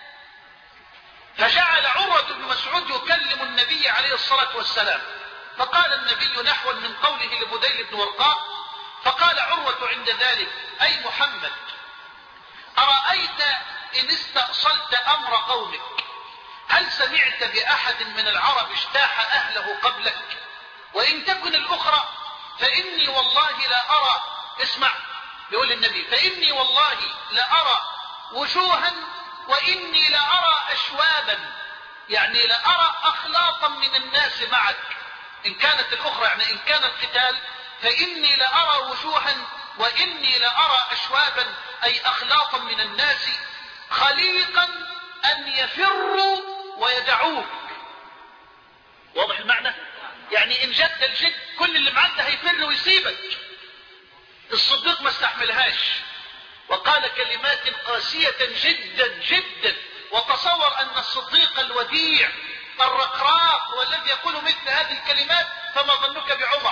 فجعل عروة بن مسعود يكلم النبي عليه الصلاة والسلام، فقال النبي نحوا من قوله لبديل بن ورقاء، فقال عروة عند ذلك أي محمد أرأيت إن استأصلت أمر قومك هل سمعت بأحد من العرب اجتاح أهله قبلك؟ وإن تكن الأخرى فإني والله لا أرى، اسمع يقول النبي، فإني والله لا أرى وجوها وإني لا أرى أشوابا، يعني لا أرى أخلاقا من الناس معك. إن كانت الأخرى يعني إن كان القتال فإني لا أرى وجوها وإني لا أرى أشوابا أي أخلاقا من الناس خليقا أن يفروا ويدعوك. واضح المعنى؟ يعني إن جد الجد كل اللي معك هيفر ويسيبك. الصديق ما استحملهاش وقال كلمات قاسية جدا جدا. وتصور أن الصديق الوديع الرقراق والذي يقول مثل هذه الكلمات، فما ظنك بعمر؟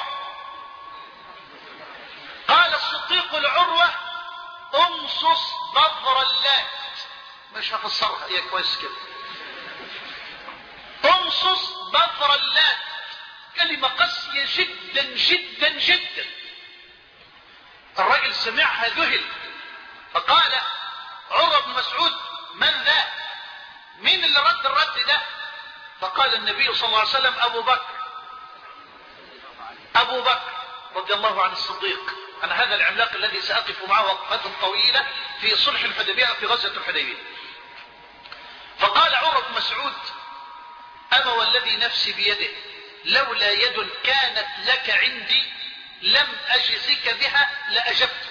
قال الصديق لعروة امصص بذر اللات، مش هفسرها هي كويس كده، امصص بذر اللات، كلمة قاسية جدا جدا جدا. الرجل سمعها ذهل فقال عروة بن مسعود من ذا؟ مين اللي رد الرد ده؟ فقال النبي صلى الله عليه وسلم أبو بكر. أبو بكر رضي الله عن الصديق. أنا هذا العملاق الذي سأقف معه وقفة طويلة في صلح الحديبية في غزوة الحديبية. فقال عروة بن مسعود أما والذي نفسي بيده لولا يد كانت لك عندي لم أجزك بها لأجبتك.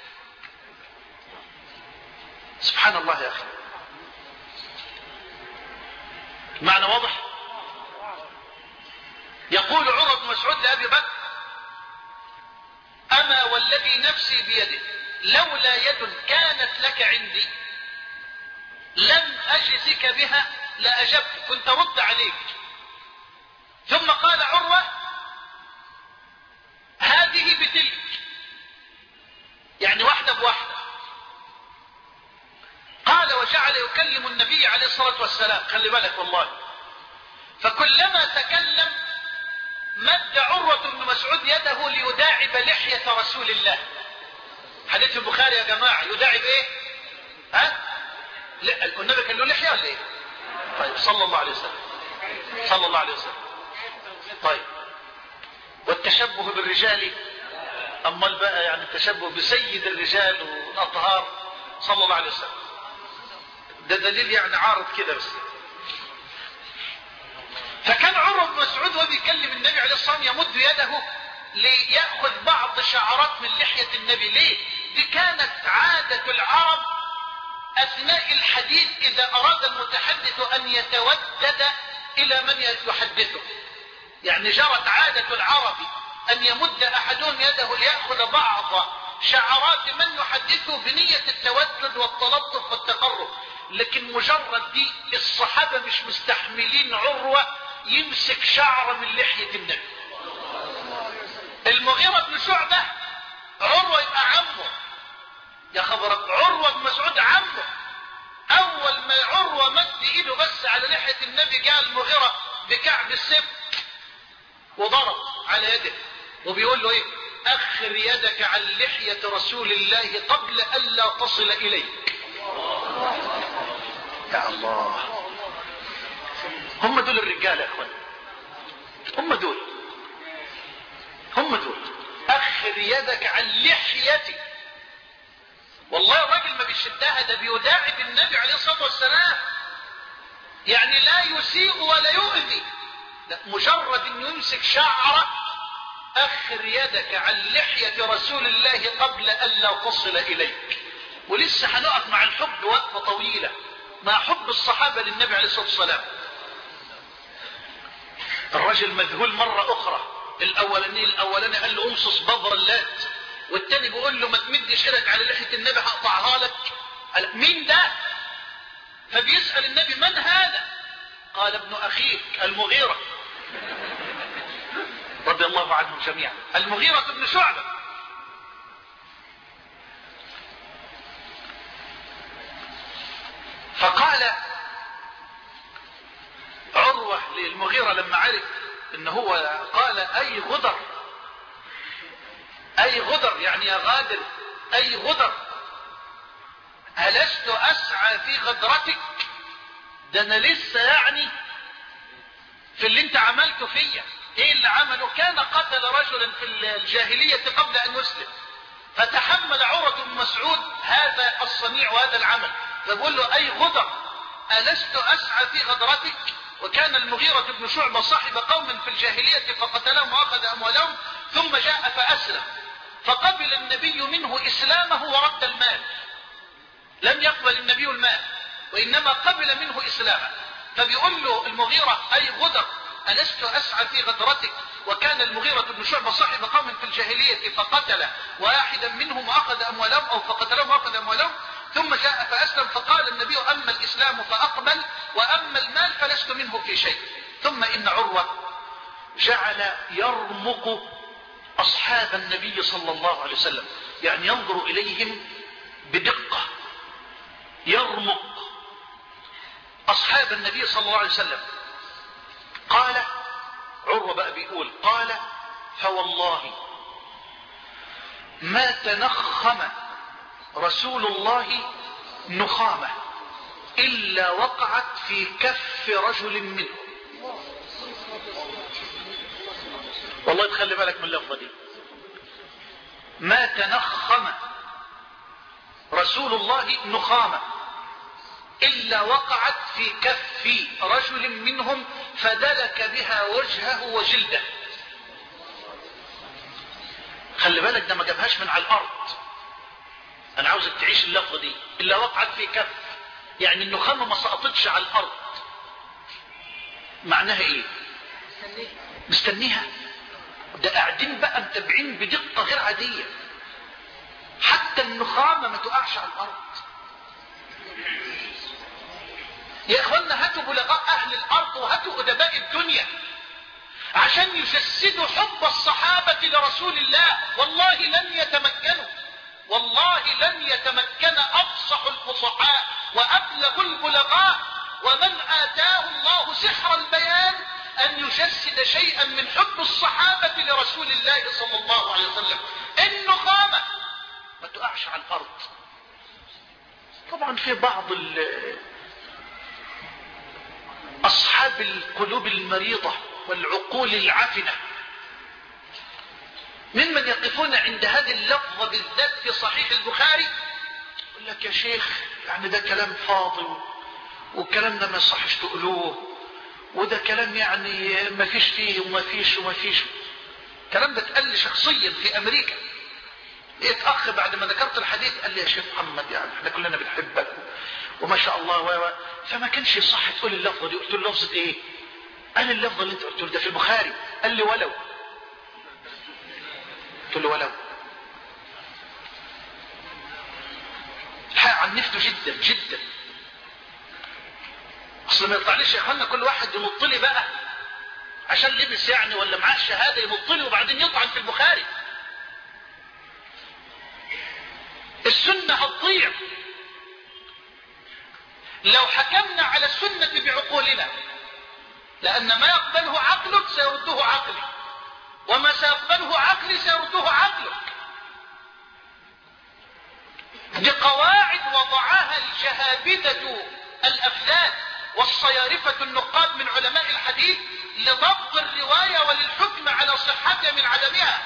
سبحان الله يا أخي، معنى واضح. يقول عروة بن مسعود لأبي بكر أما والذي نفسي بيده لولا يد كانت لك عندي لم أجزك بها لأجبتك، كنت رد عليك. ثم قال عروة هذه بتلك، يعني واحدة بواحدة. قال وجعل يكلم النبي عليه الصلاة والسلام، خلي بالك والله، فكلما تكلم مد عروة بن مسعود يده ليداعب لحية رسول الله. حديث البخاري يا جماعة، يداعب ايه؟ ها؟ لا النبي كان له لحية ولا ايه؟ طيب صلى الله عليه وسلم صلى الله عليه وسلم. طيب والتشبه بالرجال امال بقى، يعني التشبه بسيد الرجال والاطهار صلى الله عليه وسلم، ده دليل يعني عارض كده بس. فكان عروة بن مسعود وهو بيكلم النبي عليه الصلاة والسلام يمد يده ليأخذ بعض شعرات من لحية النبي. ليه؟ دي كانت عادة العرب أثناء الحديث إذا أراد المتحدث أن يتودد إلى من يحدثه. يعني جرت عادة العرب أن يمد أحدهم يده ليأخذ بعض شعرات من يحدثه بنية التودد والتلطف والتقرب. لكن مجرد دي الصحابة مش مستحملين عروة يمسك شعر من لحية النبي. المغيرة بن شعبة عروة يبقى عمه، يا خبرك، عروة بن مسعود عمه. أول ما عروة مد إيده بس على لحية النبي جاء المغيرة بكعب السيف وضرب على يده وبيقول له ايه؟ أخر يدك عن لحية رسول الله قبل ألا تصل إليك. يا الله، هم دول الرجال يا اخوان، هم دول هم دول أخر يدك عن لحيتي. والله الراجل ما بيشدها، ده بيداعب النبي عليه الصلاة والسلام يعني لا يسيء ولا يؤذي، لا، مجرد انه يمسك شعره. اخر يدك عن لحية رسول الله قبل ان لا تصل اليك. ولسه هنقف مع الحب وقفة طويلة مع حب الصحابة للنبي عليه الصلاة والسلام. الرجل مذهول مرة اخرى. الاولاني الاولاني قال له امصص بذر اللات، والتاني بيقول له ما تمدش ايدك على لحية النبي هقطعها لك. قال مين ده؟ فبيسأل النبي من هذا؟ قال ابن اخيك المغيرة رضي الله عنهم جميعا، المغيرة بن شعبة. فقال عروة للمغيرة لما عرف ان هو قال اي غدر، اي غدر يعني يا غادر، اي غدر، ألست أسعى في غدرتك؟ ده أنا لسه يعني في اللي أنت عملته فيا. إيه اللي عمله؟ كان قتل رجلا في الجاهلية قبل أن يسلم، فتحمل عروة بن مسعود هذا الصنيع وهذا العمل، فبقول له أي غدر، ألست أسعى في غدرتك؟ وكان المغيرة بن شعبة صاحب قوم في الجاهلية فقتلهم وأخذ أموالهم، ثم جاء فأسلم، فقبل النبي منه إسلامه ورد المال. لم يقبل النبي المال، وإنما قبل منه إسلامه. فبيقول له المغيرة أي غدر، ألست أسعى في غدرتك؟ وكان المغيرة بن شعبة صاحب قوم في الجاهلية فقتل واحدا منهم وأخذ أموالهم، أو فقتلهم وأخذ أموالهم، ثم جاء فأسلم، فقال النبي أما الإسلام فأقبل، وأما المال فلست منه في شيء. ثم إن عروة جعل يرمق أصحاب النبي صلى الله عليه وسلم، يعني ينظر إليهم بدقة، يرمق أصحاب النبي صلى الله عليه وسلم. قال عروة بقى بيقول قال فوالله ما تنخم رسول الله نخامة إلا وقعت في كف رجل منه. والله تخلي بالك من اللفظة دي، ما تنخم رسول الله نخامة إلا وقعت في كف رجل منهم فدلك بها وجهه وجلده. خلي بالك ده ما جابهاش من على الأرض، أنا عاوزك تعيش اللفظة دي، إلا وقعت في كف، يعني النخامة ما سقطتش على الأرض. معناها إيه؟ مستنيها. ده قاعدين بقى متابعين بدقة غير عادية، حتى النخامة ما تقعش على الأرض. يا إخوانا هاتوا بلغاء أهل الأرض وهاتوا أدباء الدنيا عشان يجسدوا حب الصحابة لرسول الله، والله لن يتمكنوا، والله لن يتمكن أفصح الفصحاء وأبلغ البلغاء ومن آتاه الله سحر البيان أن يجسد شيئا من حب الصحابة لرسول الله صلى الله عليه وسلم. النخامة ما تقعش على الأرض. طبعا في بعض أصحاب القلوب المريضة والعقول العفنة ممن يقفون عند هذه اللفظة بالذات في صحيح البخاري، يقول لك يا شيخ يعني ده كلام فاضي، والكلام ده ما يصحش تقولوه، وده كلام يعني ما فيش فيه وما فيش وما فيش. الكلام ده اتقال لي شخصيا في أمريكا. لقيت أخ بعد ما ذكرت الحديث قال لي يا شيخ محمد يعني احنا كلنا بنحبك وما شاء الله و فما كانش يصح تقول اللفظة دي. قلت له لفظة ايه؟ قال اللفظة اللي انت قلت له ده في البخاري. قال لي ولو. قلت له ولو. الحقيقة عنفته جدا جدا. اصل ما يطلعليش يا اخوانا كل واحد ينط لي بقى عشان لبس يعني ولا معاه الشهاده ينط لي وبعدين يطعن في البخاري. السنه هتضيع لو حكمنا على السنه بعقولنا، لان ما يقبله عقلك سيرده عقلي، وما سيقبله عقلي سيرده عقلك. دي قواعد وضعها الجهابذة الأفلاد والصيارفة النقاد من علماء الحديث لضبط الرواية وللحكم على صحتها من عدمها.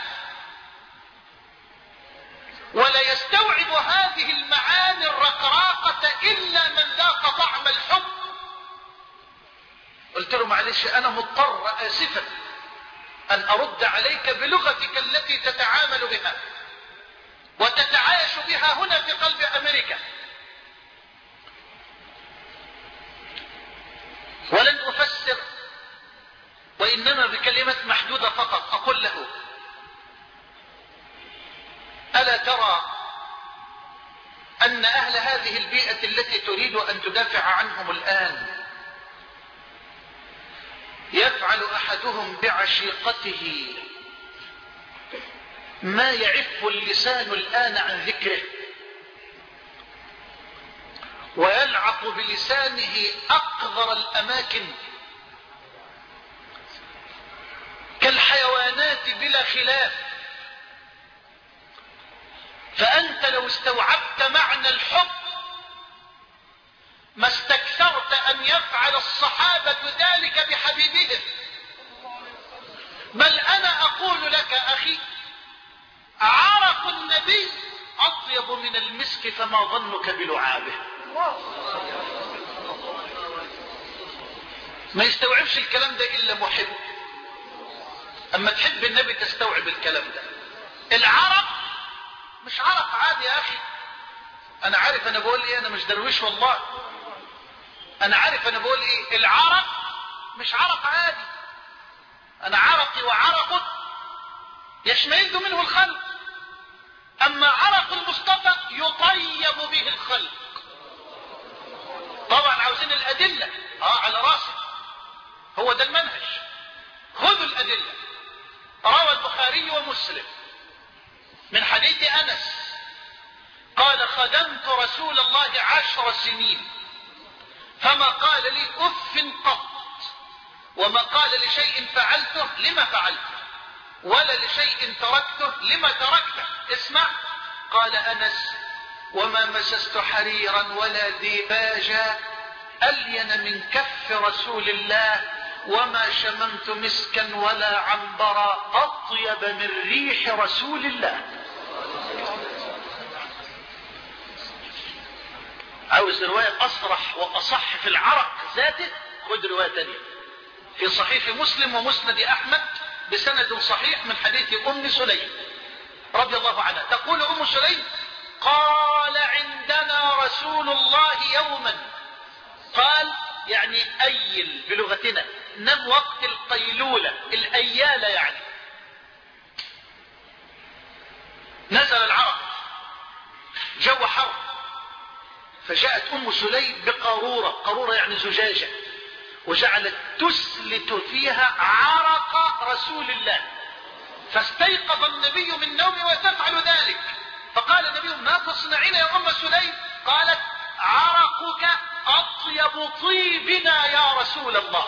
ولا يستوعب هذه المعاني الرقراقة إلا من ذاق طعم الحب. معلش أنا مضطر آسفا أن أرد عليك بلغتك التي تتعامل بها وتتعايش بها هنا في قلب أمريكا، ولن أفسر وإنما بكلمات محدودة فقط أقول له: ألا ترى أن أهل هذه البيئة التي تريد أن تدافع عنهم الآن يفعل أحدهم بعشيقته ما يعف اللسان الآن عن ذكره، ويلعق بلسانه أقذر الأماكن كالحيوانات بلا خلاف. فأنت لو استوعبت معنى الحب ما استكثرت أن يفعل الصحابة ذلك بحبيبهم. بل أنا أقول لك أخي، عرق النبي أطيب من المسك، فما ظنك بلعابه. ما يستوعبش الكلام ده إلا محب. أما تحب النبي تستوعب الكلام ده. العرق مش عرق عادي يا أخي. أنا عارف أنا بقول إيه، أنا مش درويش والله. أنا عارف أنا بقول إيه. العرق مش عرق عادي. أنا عرقي وعرقك يشمئز منه الخلق. أما عرق المصطفى يطيب به الخلق. طبعا عاوزين الأدلة آه على راسه، هو ده المنهج. خذوا الأدلة. روى البخاري ومسلم من حديث أنس قال: خدمت رسول الله عشر سنين فما قال لي أف قط، وما قال لشيء فعلته لما فعلته، ولا لشيء تركته لما تركته. اسمع، قال أنس: وما مسست حريرا ولا ديباجا ألين من كف رسول الله، وما شممت مسكا ولا عنبرا أطيب من ريح رسول الله. عاوز رواية أصرح وأصح في العرق ذاته؟ خذ رواية تانية في صحيح مسلم ومسند أحمد بسند صحيح من حديث أم سليم رضي الله عنها. تقول أم سليم: قال عندنا رسول الله يوما، قال يعني أيل بلغتنا، نم وقت القيلولة، الأيالة يعني. نزل العرق، جو حر، فجاءت أم سليم بقارورة، قارورة يعني زجاجة، وجعلت تسلت فيها عرق رسول الله. فاستيقظ النبي من نومه وتفعل ذلك، فقال النبي: ما تصنعين يا أم سليم؟ قالت: عرقك أطيب طيبنا يا رسول الله.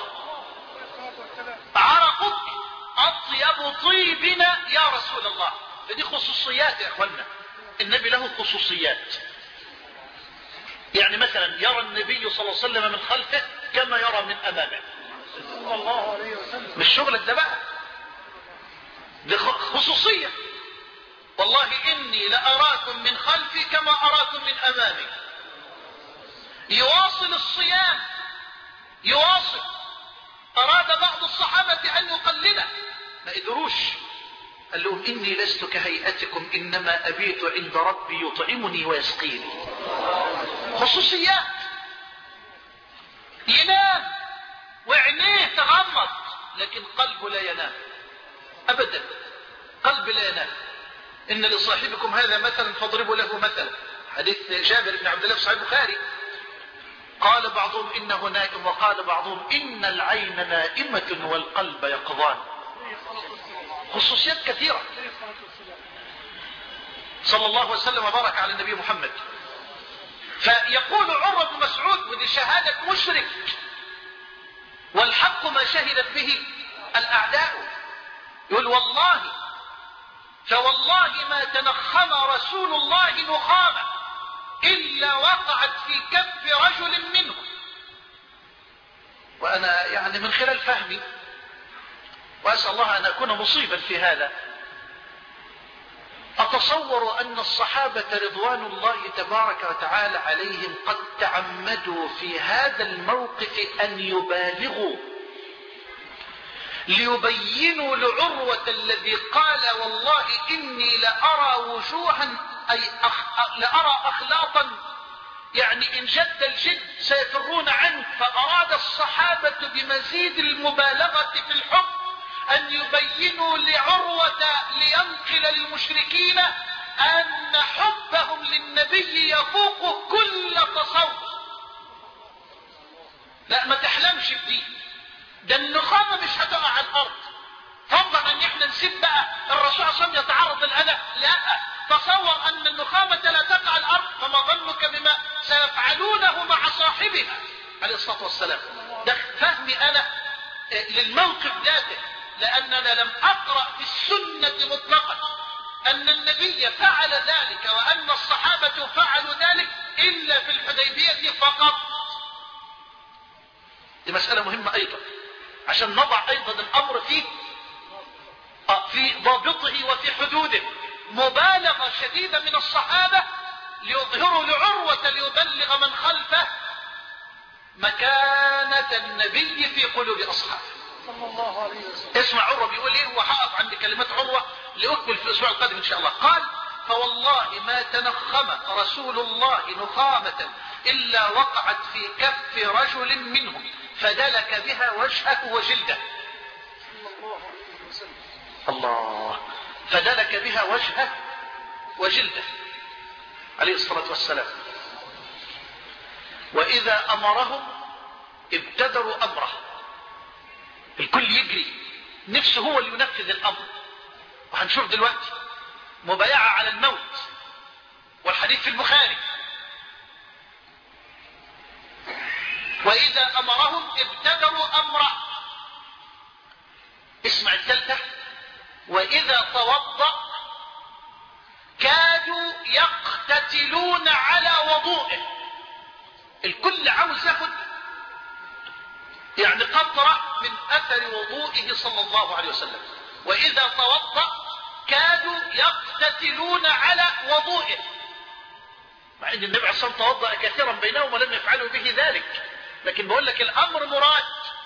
عرقك أطيب طيبنا يا رسول الله. فدي خصوصيات يا أخوانا، النبي له خصوصيات. يعني مثلا يرى النبي صلى الله عليه وسلم من خلفه كما يرى من أمامه. صلى الله عليه وسلم. مش شغلك ده بقى، دي خصوصية. والله إني لأراكم من خلفي كما أراكم من أمامي. يواصل الصيام، يواصل. أراد بعض الصحابة أن يقلله، ما قدروش. قال لهم: إني لست كهيئتكم، إنما أبيت عند ربي يطعمني ويسقيني. خصوصيات. ينام وعينيه تغمض، لكن قلبه لا ينام أبدا. قلب لا ينام. إن لصاحبكم هذا مثلا فاضربوا له مثلا. حديث جابر بن عبد الله في صحيح البخاري. قال بعضهم إنه نائم، وقال بعضهم إن العين نائمة والقلب يقظان. خصوصيات كثيرة. صلى الله وسلم وبارك على النبي محمد. فيقول عمر بن مسعود، ودي شهادة مشرك، والحق ما شهدت به الأعداء، يقول: والله فوالله ما تنخم رسول الله نخامة إلا وقعت في كف رجل منه. وأنا يعني من خلال فهمي، وأسأل الله أن أكون مصيبا في هذا، أتصور أن الصحابة رضوان الله تبارك وتعالى عليهم قد تعمدوا في هذا الموقف أن يبالغوا ليبينوا لعروة الذي قال والله إني لأرى وجوها أي أخ... لأرى أخلاقا يعني إن جد الجد سيفرون عنه. فأراد الصحابة بمزيد المبالغة في الحب أن يبينوا لعروة لينقل للمشركين أن حبهم للنبي يفوق كل تصور. لا ما تحلمش بدي، ده النخامة مش هتقع على الأرض، فضلا أن احنا نسيب بقى الرسول صلى الله عليه وسلم يتعرض للأذى. لا، تصور أن النخامة لا تقع على الأرض، فما ظنك بما سيفعلونه مع صاحبها عليه الصلاة والسلام. ده فهمي أنا للموقف ذاته، لأننا لم أقرأ في السنة مطلقا أن النبي فعل ذلك وأن الصحابة فعلوا ذلك إلا في الحديبية فقط. دي مسألة مهمة أيضا عشان نضع أيضا الأمر في في ضابطه وفي حدوده. مبالغة شديدة من الصحابة ليظهروا لعروة ليبلغ من خلفه مكانة النبي في قلوب أصحابه صلى الله عليه وسلم. اسمع عروة بيقول ايه، وهقف عند كلمات عروة لأكمل في الأسبوع القادم إن شاء الله. قال فوالله ما تنخم رسول الله نخامة إلا وقعت في كف رجل منهم فدلك بها وجهه وجلده. الله، فدلك بها وجهه وجلده عليه الصلاة والسلام. وإذا أمرهم ابتدروا أمره، الكل يجري نفسه هو اللي ينفذ الأمر. وهنشوف دلوقتي مبايعة على الموت، والحديث في البخاري. وإذا أمرهم ابتدروا أمره. اسمع الثالثة، وإذا توضأ كادوا يقتتلون على وضوئه. الكل عاوز ياخد يعني قطرة من أثر وضوئه صلى الله عليه وسلم. وإذا توضأ كادوا يقتتلون على وضوئه، مع أن النبي عليه الصلاة والسلام توضأ كثيرا بينهم ولم يفعلوا به ذلك، لكن بقول لك الأمر مراد.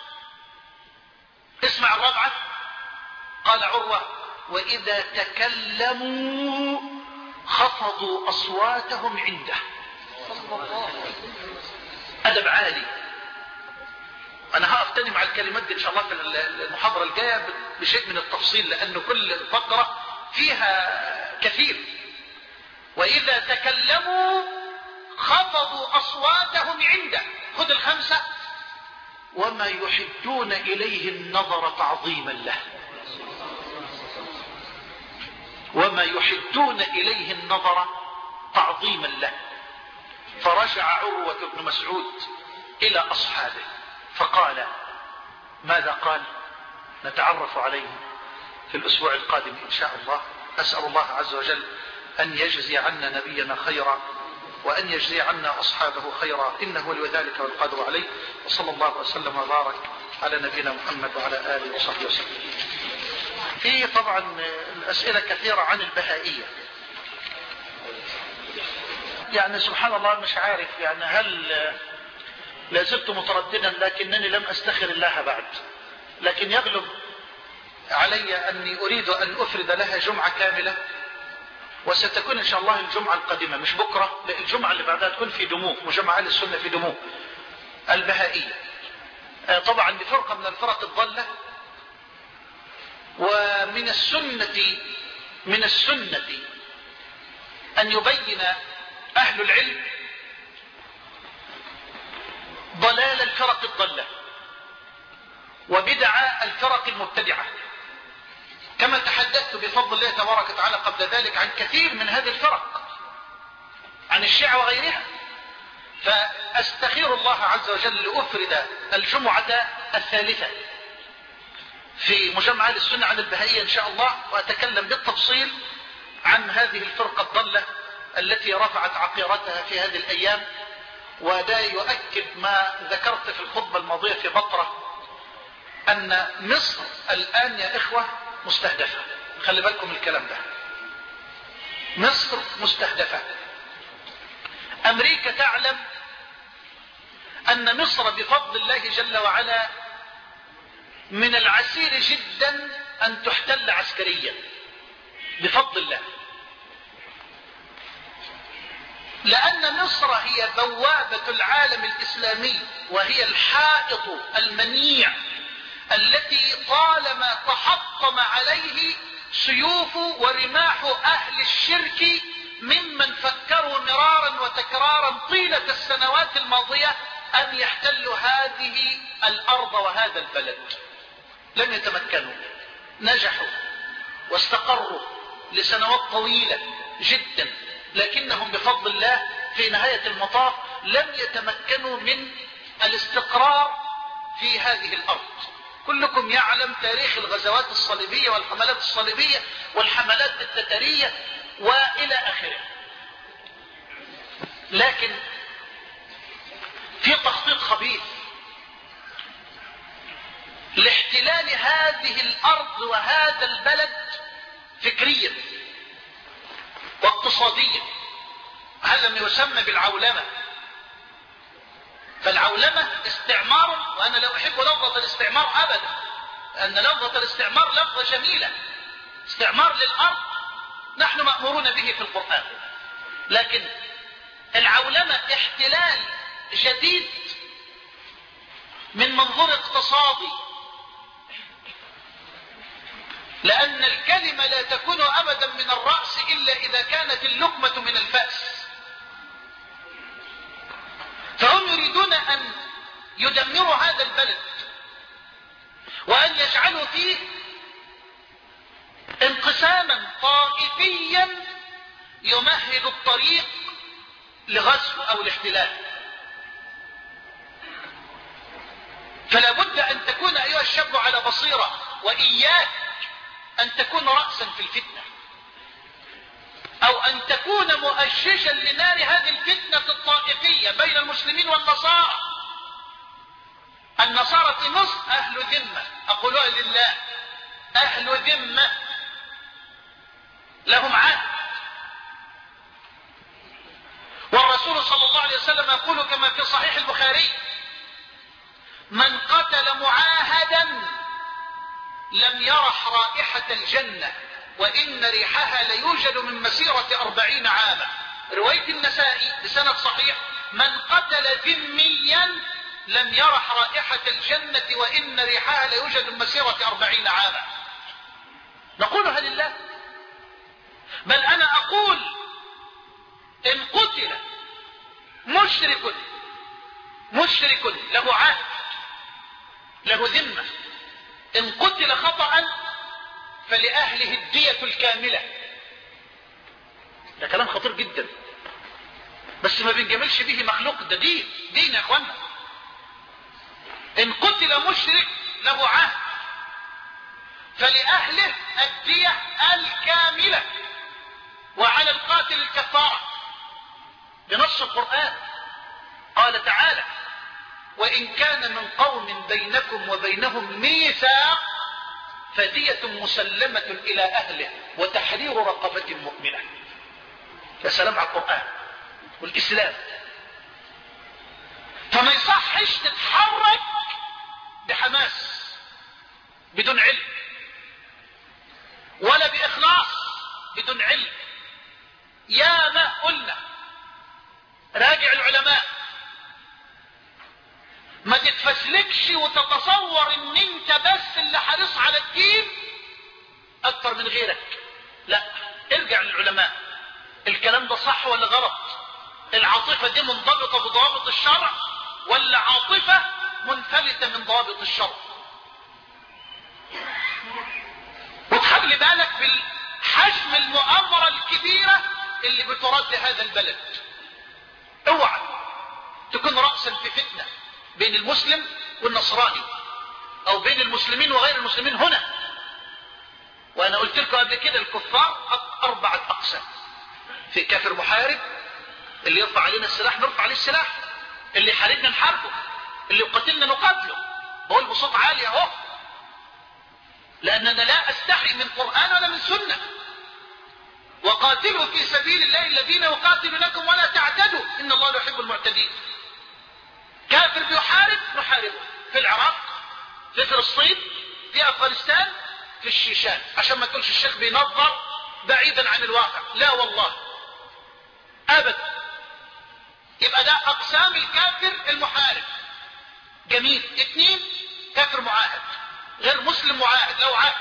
اسمع الرابعة، قال عروة وإذا تكلموا خفضوا أصواتهم عنده. أدب عالي. أنا هقف تاني مع الكلمات دي إن شاء الله في المحاضرة الجاية بشيء من التفصيل، لأن كل فقرة فيها كثير. وإذا تكلموا خفضوا أصواتهم عنده. خذ الخمسة، وما يحدون إليه النظر تعظيما له. وما يحدون إليه النظر تعظيما له. فرجع عروة بن مسعود إلى أصحابه فقال ماذا قال؟ نتعرف عليه في الأسبوع القادم إن شاء الله. أسأل الله عز وجل أن يجزي عنا نبينا خيرا وأن يجزي عنا أصحابه خيرا، إنه ولي ذلك والقادر عليه. وصلى الله وسلم وبارك على نبينا محمد وعلى آله وصحبه وسلم. في طبعا الأسئلة كثيرة عن البهائية، يعني سبحان الله مش عارف يعني هل لازلت مترددا، لكنني لم أستخر الله بعد. لكن يغلب علي أني أريد أن أفرد لها جمعة كاملة، وستكون إن شاء الله الجمعة القادمة مش بكرة، الجمعة اللي بعدها تكون في دموع، مجمع أهل السنة في دموع البهائية. طبعا بفرقة من الفرق الضالة. ومن السنة من السنة أن يبين أهل العلم ضلال الفرق الضالة وبدع الفرق المبتدعة، كما تحدثت بفضل الله تبارك وتعالى قبل ذلك عن كثير من هذه الفرق، عن الشيعة وغيرها. فأستخير الله عز وجل لأفرد الجمعة الثالثة في مجمع أهل السنة عن البهائية إن شاء الله، وأتكلم بالتفصيل عن هذه الفرقة الضالة التي رفعت عقيرتها في هذه الأيام. وده يؤكد ما ذكرت في الخطبة الماضية في بطرة، أن مصر الآن يا إخوة مستهدفة. خلي بالكم الكلام ده، مصر مستهدفة. أمريكا تعلم أن مصر بفضل الله جل وعلا من العسير جدا أن تحتل عسكريا بفضل الله، لأن مصر هي بوابة العالم الإسلامي، وهي الحائط المنيع التي طالما تحطم عليه سيوف ورماح أهل الشرك ممن فكروا مرارا وتكرارا طيلة السنوات الماضية أن يحتلوا هذه الأرض وهذا البلد. لم يتمكنوا، نجحوا واستقروا لسنوات طويلة جدا، لكنهم بفضل الله في نهاية المطاف لم يتمكنوا من الاستقرار في هذه الأرض. كلكم يعلم تاريخ الغزوات الصليبية والحملات الصليبية والحملات التتارية وإلى آخره. لكن في تخطيط خبيث لاحتلال هذه الأرض وهذا البلد فكريا واقتصاديا. هذا ما يسمى بالعولمة. فالعولمة استعمار، وأنا لا أحب لفظة الاستعمار أبدا، لأن لفظة الاستعمار لفظة جميلة، استعمار للأرض نحن مأمورون به في القرآن، لكن العولمة احتلال جديد من منظور اقتصادي، لأن الكلمة لا تكون أبدا من الرأس إلا إذا كانت اللقمة من الفأس. فهم يريدون أن يدمروا هذا البلد وأن يجعلوا فيه انقساما طائفيا يمهد الطريق لغزو أو الاحتلال. فلا بد أن تكون أيها الشاب على بصيرة، وإياك أن تكون رأسا في الفتنة، أو أن تكون مؤششا لنار هذه الفتنة الطائفية بين المسلمين والنصارى. النصارى في مصر أهل ذمة، أقولها لله، أهل ذمة لهم عهد، والرسول صلى الله عليه وسلم يقول كما في صحيح البخاري: من قتل معاهدا لم يرح رائحة الجنة وإن ريحها ليوجد من مسيرة أربعين عاما. رواية النسائي بسند صحيح: من قتل ذميا لم يرح رائحة الجنة وإن ريحها ليوجد من مسيرة أربعين عاما. نقولها لله، بل أنا أقول إن قتل مشرك مشرك له عهد له ذمة، إن قتل خطأ فلأهله الدية الكاملة. ده كلام خطير جدا، بس ما بنجملش به مخلوق، ده دين دين يا اخوانا. إن قتل مشرك له عهد فلأهله الدية الكاملة، وعلى القاتل الكفارة بنص القرآن. قال تعالى: وإن كان من قوم بينكم وبينهم ميثاق فدية مسلمة إلى أهله وتحرير رقبة مؤمنة. يا سلام على القرآن والإسلام. فما يصحش تتحرك بحماس بدون علم، ولا بإخلاص بدون علم. يا ما قلنا راجع العلماء، ما تتفسلكش وتتصور ان انت بس اللي حريص على الدين اكتر من غيرك. لا، ارجع للعلماء. الكلام ده صح ولا غلط؟ العاطفة دي منضبطة بضوابط الشرع ولا عاطفة منفلتة من ضوابط الشرع؟ وتخلي بالك بالحجم المؤامرة الكبيرة اللي بترد هذا البلد. اوعى تكون رأسا في فتنة بين المسلم والنصراني، او بين المسلمين وغير المسلمين هنا. وانا قلت لكم قبل كده الكفار اربعة اقسام. في كافر محارب، اللي يرفع علينا السلاح نرفع عليه السلاح، اللي يحاربنا نحاربه، اللي يقاتلنا نقاتله. بقول بصوت عالي اهو، لاننا لا استحي من قرآن ولا من سنة. وقاتلوا في سبيل الله الذين يقاتلونكم ولا تعتدوا ان الله لا يحب المعتدين. كافر بيحارب نحاربه في العراق، في فلسطين، في افغانستان، في الشيشان، عشان ما تقولش الشيخ بينظر بعيدا عن الواقع. لا والله ابدا. يبقى ده اقسام الكافر المحارب. جميل. اثنين، كافر معاهد، غير مسلم معاهد، لو عاهد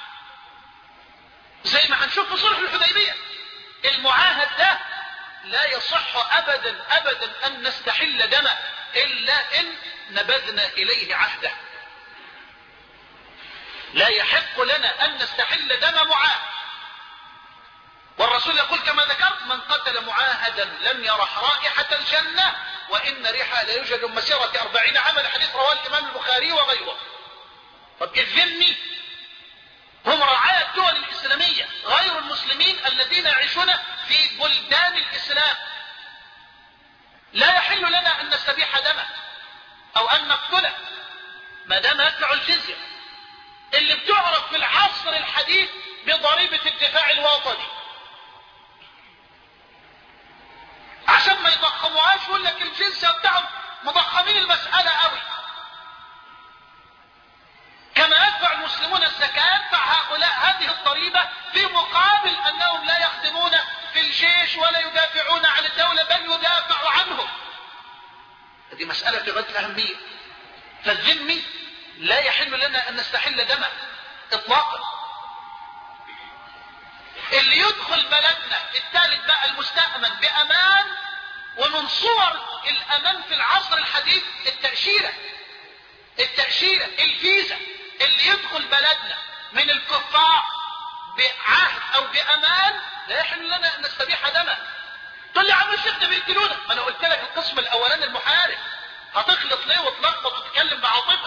زي ما هنشوف في صلح الحديبية. المعاهد ده لا يصح ابدا ابدا ان نستحل دمه الا ان نبذنا اليه عهده. لا يحق لنا ان نستحل دم معاهد. والرسول يقول كما ذكرت: من قتل معاهدا لم يرح رائحة الجنة وان ريحها لا يوجد مسيرة أربعين عاما. حديث رواه الامام البخاري وغيره. طب الذمي هم رعايا الدول الاسلامية غير المسلمين الذين يعيشون في بلدان الاسلام. لا يحل لنا ان نستبيح دمه او ان نقتله ما دام يدفع الجزية اللي بتعرف في العصر الحديث بضريبة الدفاع الوطني، عشان ما يضخموهاش. يقول لك الجزية بتاعهم مضخمين المسألة قوي. كما يدفع المسلمون الزكاة يدفع هؤلاء هذه الضريبة في مقابل انهم لا يخدمون في الجيش ولا يدافعون عن الدولة، بل يدافع عنهم. هذه مسألة في غاية الأهمية. فالذمي لا يحل لنا ان نستحل دمه اطلاقا. اللي يدخل بلدنا الثالث بقى المستأمن بامان. ومن صور الامان في العصر الحديث التأشيرة التأشيرة الفيزا. اللي يدخل بلدنا من الكفار بعهد او بامان لا يحل لنا ان نستبيح دمه. تقول لي يا عم الشيخ ده بيقتلونا. ما انا قلت لك القسم الاولاني المحارب. هتخلط ليه وتلخبط وتتكلم بعاطفه؟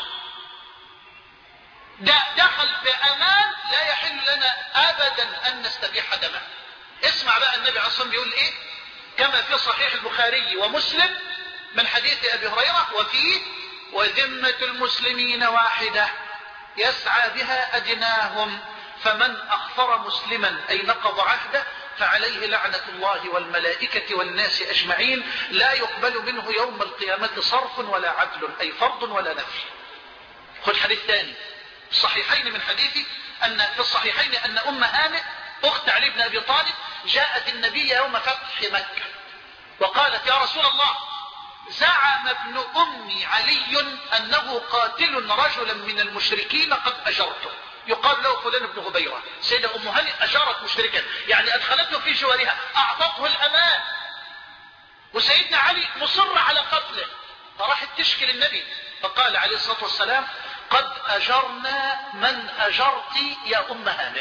ده دخل بامان لا يحل لنا ابدا ان نستبيح دمه. اسمع بقى النبي عليه الصلاه والسلام بيقول ايه كما في صحيح البخاري ومسلم من حديث ابي هريره: وفيه: وذمة المسلمين واحدة يسعى بها ادناهم، فمن اخفر مسلما اي نقض عهده فعليه لعنة الله والملائكة والناس اجمعين، لا يقبل منه يوم القيامة صرف ولا عدل اي فرض ولا نفل. خذ حديث ثاني في الصحيحين من حديث ان في الصحيحين ان ام هانئ اخت علي بن ابي طالب جاءت النبي يوم فتح مكة وقالت: يا رسول الله، زعم ابن امي علي انه قاتل رجلا من المشركين قد اجرته، يقال له فلان بن غبيرة. سيدة ام هانئ اجرت مشركا، يعني ادخلته في جوارها، اعطته الامان، وسيدنا علي مصر على قتله. فراحت تشكي للنبي فقال عليه الصلاة والسلام: قد اجرنا من اجرت يا ام هانئ.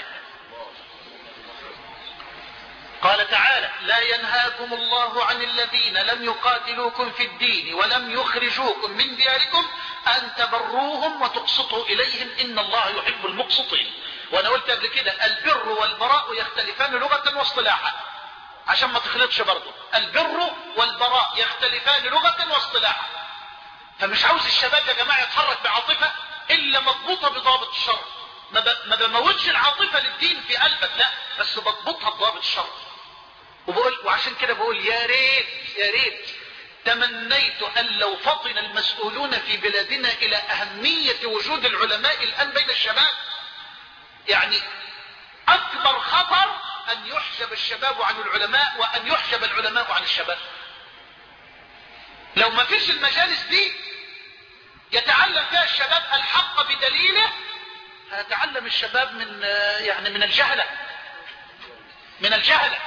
قال تعالى: لا ينهاكم الله عن الذين لم يقاتلوكم في الدين ولم يخرجوكم من دياركم ان تبروهم وتقسطوا اليهم ان الله يحب المقسطين. وانا قلت قبل كده البر والبراء يختلفان لغة واصطلاحا، عشان ما تخلطش برضه. البر والبراء يختلفان لغة واصطلاحا. فمش عاوز الشباب يا جماعة يتحرك بعاطفة الا مضبوطة بضابط الشرع. ما بموتش العاطفة للدين في قلبك، لا، بس بضبطها بضابط الشرع. وبقول وعشان كده بقول يا ريت يا ريت تمنيت ان لو فطن المسؤولون في بلادنا الى اهمية وجود العلماء الان بين الشباب. يعني اكبر خطر ان يحجب الشباب عن العلماء وان يحجب العلماء عن الشباب. لو ما فيش المجالس دي يتعلم فيها الشباب الحق بدليله، هيتعلم الشباب من يعني من الجهلة من الجهلة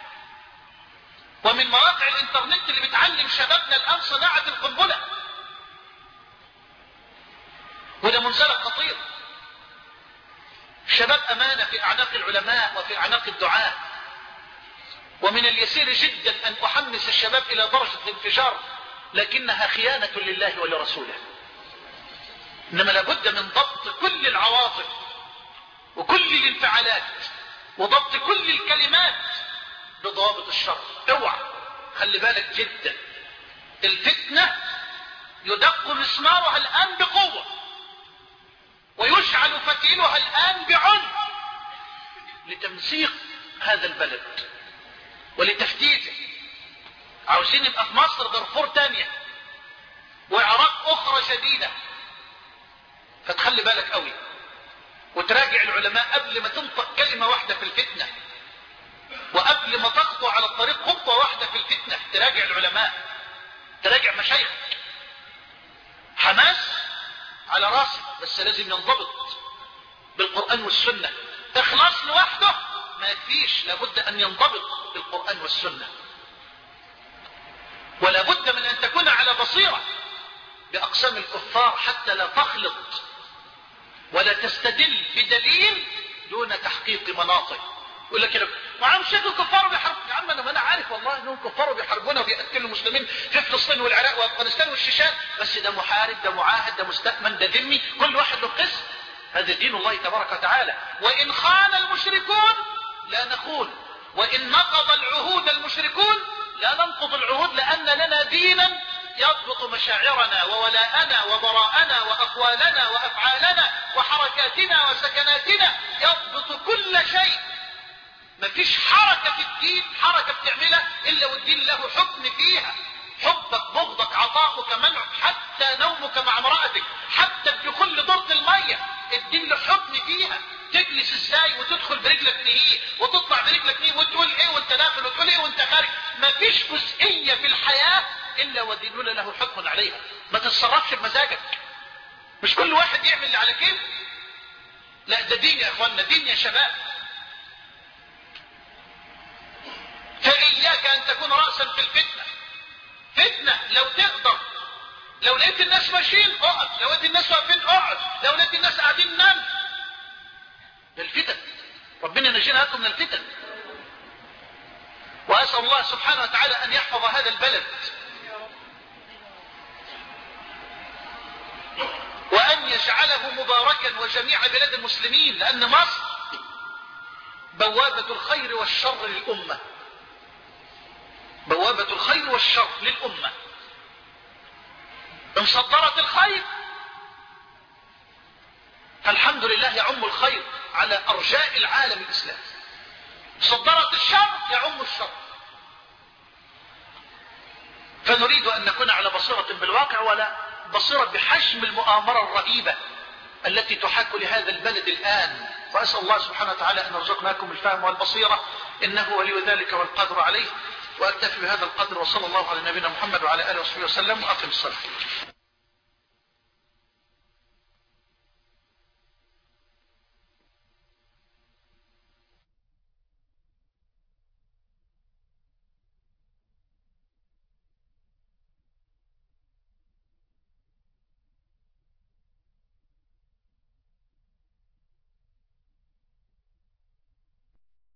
ومن مواقع الانترنت اللي بتعلم شبابنا الان صناعة القنبلة. وده منزلق خطير. الشباب امانة في اعناق العلماء وفي اعناق الدعاة. ومن اليسير جدا ان احمس الشباب الى درجة الانفجار، لكنها خيانة لله ولرسوله. انما لابد من ضبط كل العواطف وكل الانفعالات وضبط كل الكلمات بضوابط الشرع. اوعى، خلي بالك جدا. الفتنة يدق مسمارها الان بقوة ويشعل فتيلها الان بعنف لتمزيق هذا البلد ولتفتيته. عاوزين يبقى في مصر دارفور تانية وعراق اخرى جديدة. فتخلي بالك قوي وتراجع العلماء قبل ما تنطق كلمة واحدة في الفتنة، وقبل ما تخطو على الطريق خطوة واحدة في الفتنة تراجع العلماء، تراجع مشايخك. حماس على راسك بس لازم ينضبط بالقرآن والسنة. اخلاص لوحده ما يكفيش، لابد ان ينضبط بالقرآن والسنة، ولا بد من ان تكون على بصيرة باقسام الكفار حتى لا تخلط ولا تستدل بدليل دون تحقيق مناطق. يقول لك ما عم شكل الكفار بيحاربوا، يا عم انا ما انا عارف والله انهم كفار بيحاربونا وبيقتلوا المسلمين في فلسطين والعراق وافغانستان والشيشان، بس ده محارب، ده معاهد، ده مستأمن، ده ذمي، كل واحد له قسم. هذا دين الله تبارك وتعالى. وان خان المشركون لا نخون، وان نقض العهود المشركون لا ننقض العهود، لان لنا دينا يضبط مشاعرنا وولاءنا وبراءنا واقوالنا وافعالنا وحركاتنا وسكناتنا، يضبط كل شيء. مفيش حركة في الدين حركة بتعملها الا والدين له حكم فيها. حبك، بغضك، عطاؤك، منعك، حتى نومك مع امرأتك، حتى الدخول لدورة المية الدين له حكم فيها. تجلس ازاي وتدخل برجلك نهيه وتطلع برجلك نهيه وتقول ايه وانت داخل وتقول ايه وانت خارج. مفيش جزئية في الحياة الا وديننا له حكم عليها. ما تتصرفش بمزاجك، مش كل واحد يعمل اللي على كيف. لا ده دين يا اخوانا، دين يا شباب. فإياك أن تكون رأسا في الفتنة. فتنة لو تقدر، لو لقيت الناس ماشيين اقعد، لو لقيت الناس واقفين اقعد، لو لقيت الناس قاعدين نام. الفتن ربنا ينجينا لكم من الفتن. وأسأل الله سبحانه وتعالى أن يحفظ هذا البلد، وأن يجعله مباركا وجميع بلاد المسلمين، لأن مصر بوابة الخير والشر للأمة، بوابة الخير والشر للأمة. إن صدرت الخير فالحمد لله يعم الخير على أرجاء العالم الإسلامي، صدرت الشر يعم الشر. فنريد أن نكون على بصيرة بالواقع ولا بصيرة بحجم المؤامرة الرهيبة التي تحاك لهذا البلد الآن. وأسأل الله سبحانه وتعالى أن يرزقناكم الفهم والبصيرة، إنه ولي ذلك والقدر عليه. وأكتفي بهذا القدر، وصلى الله على نبينا محمد وعلى آله وصحبه وسلم، وأقم الصلاة.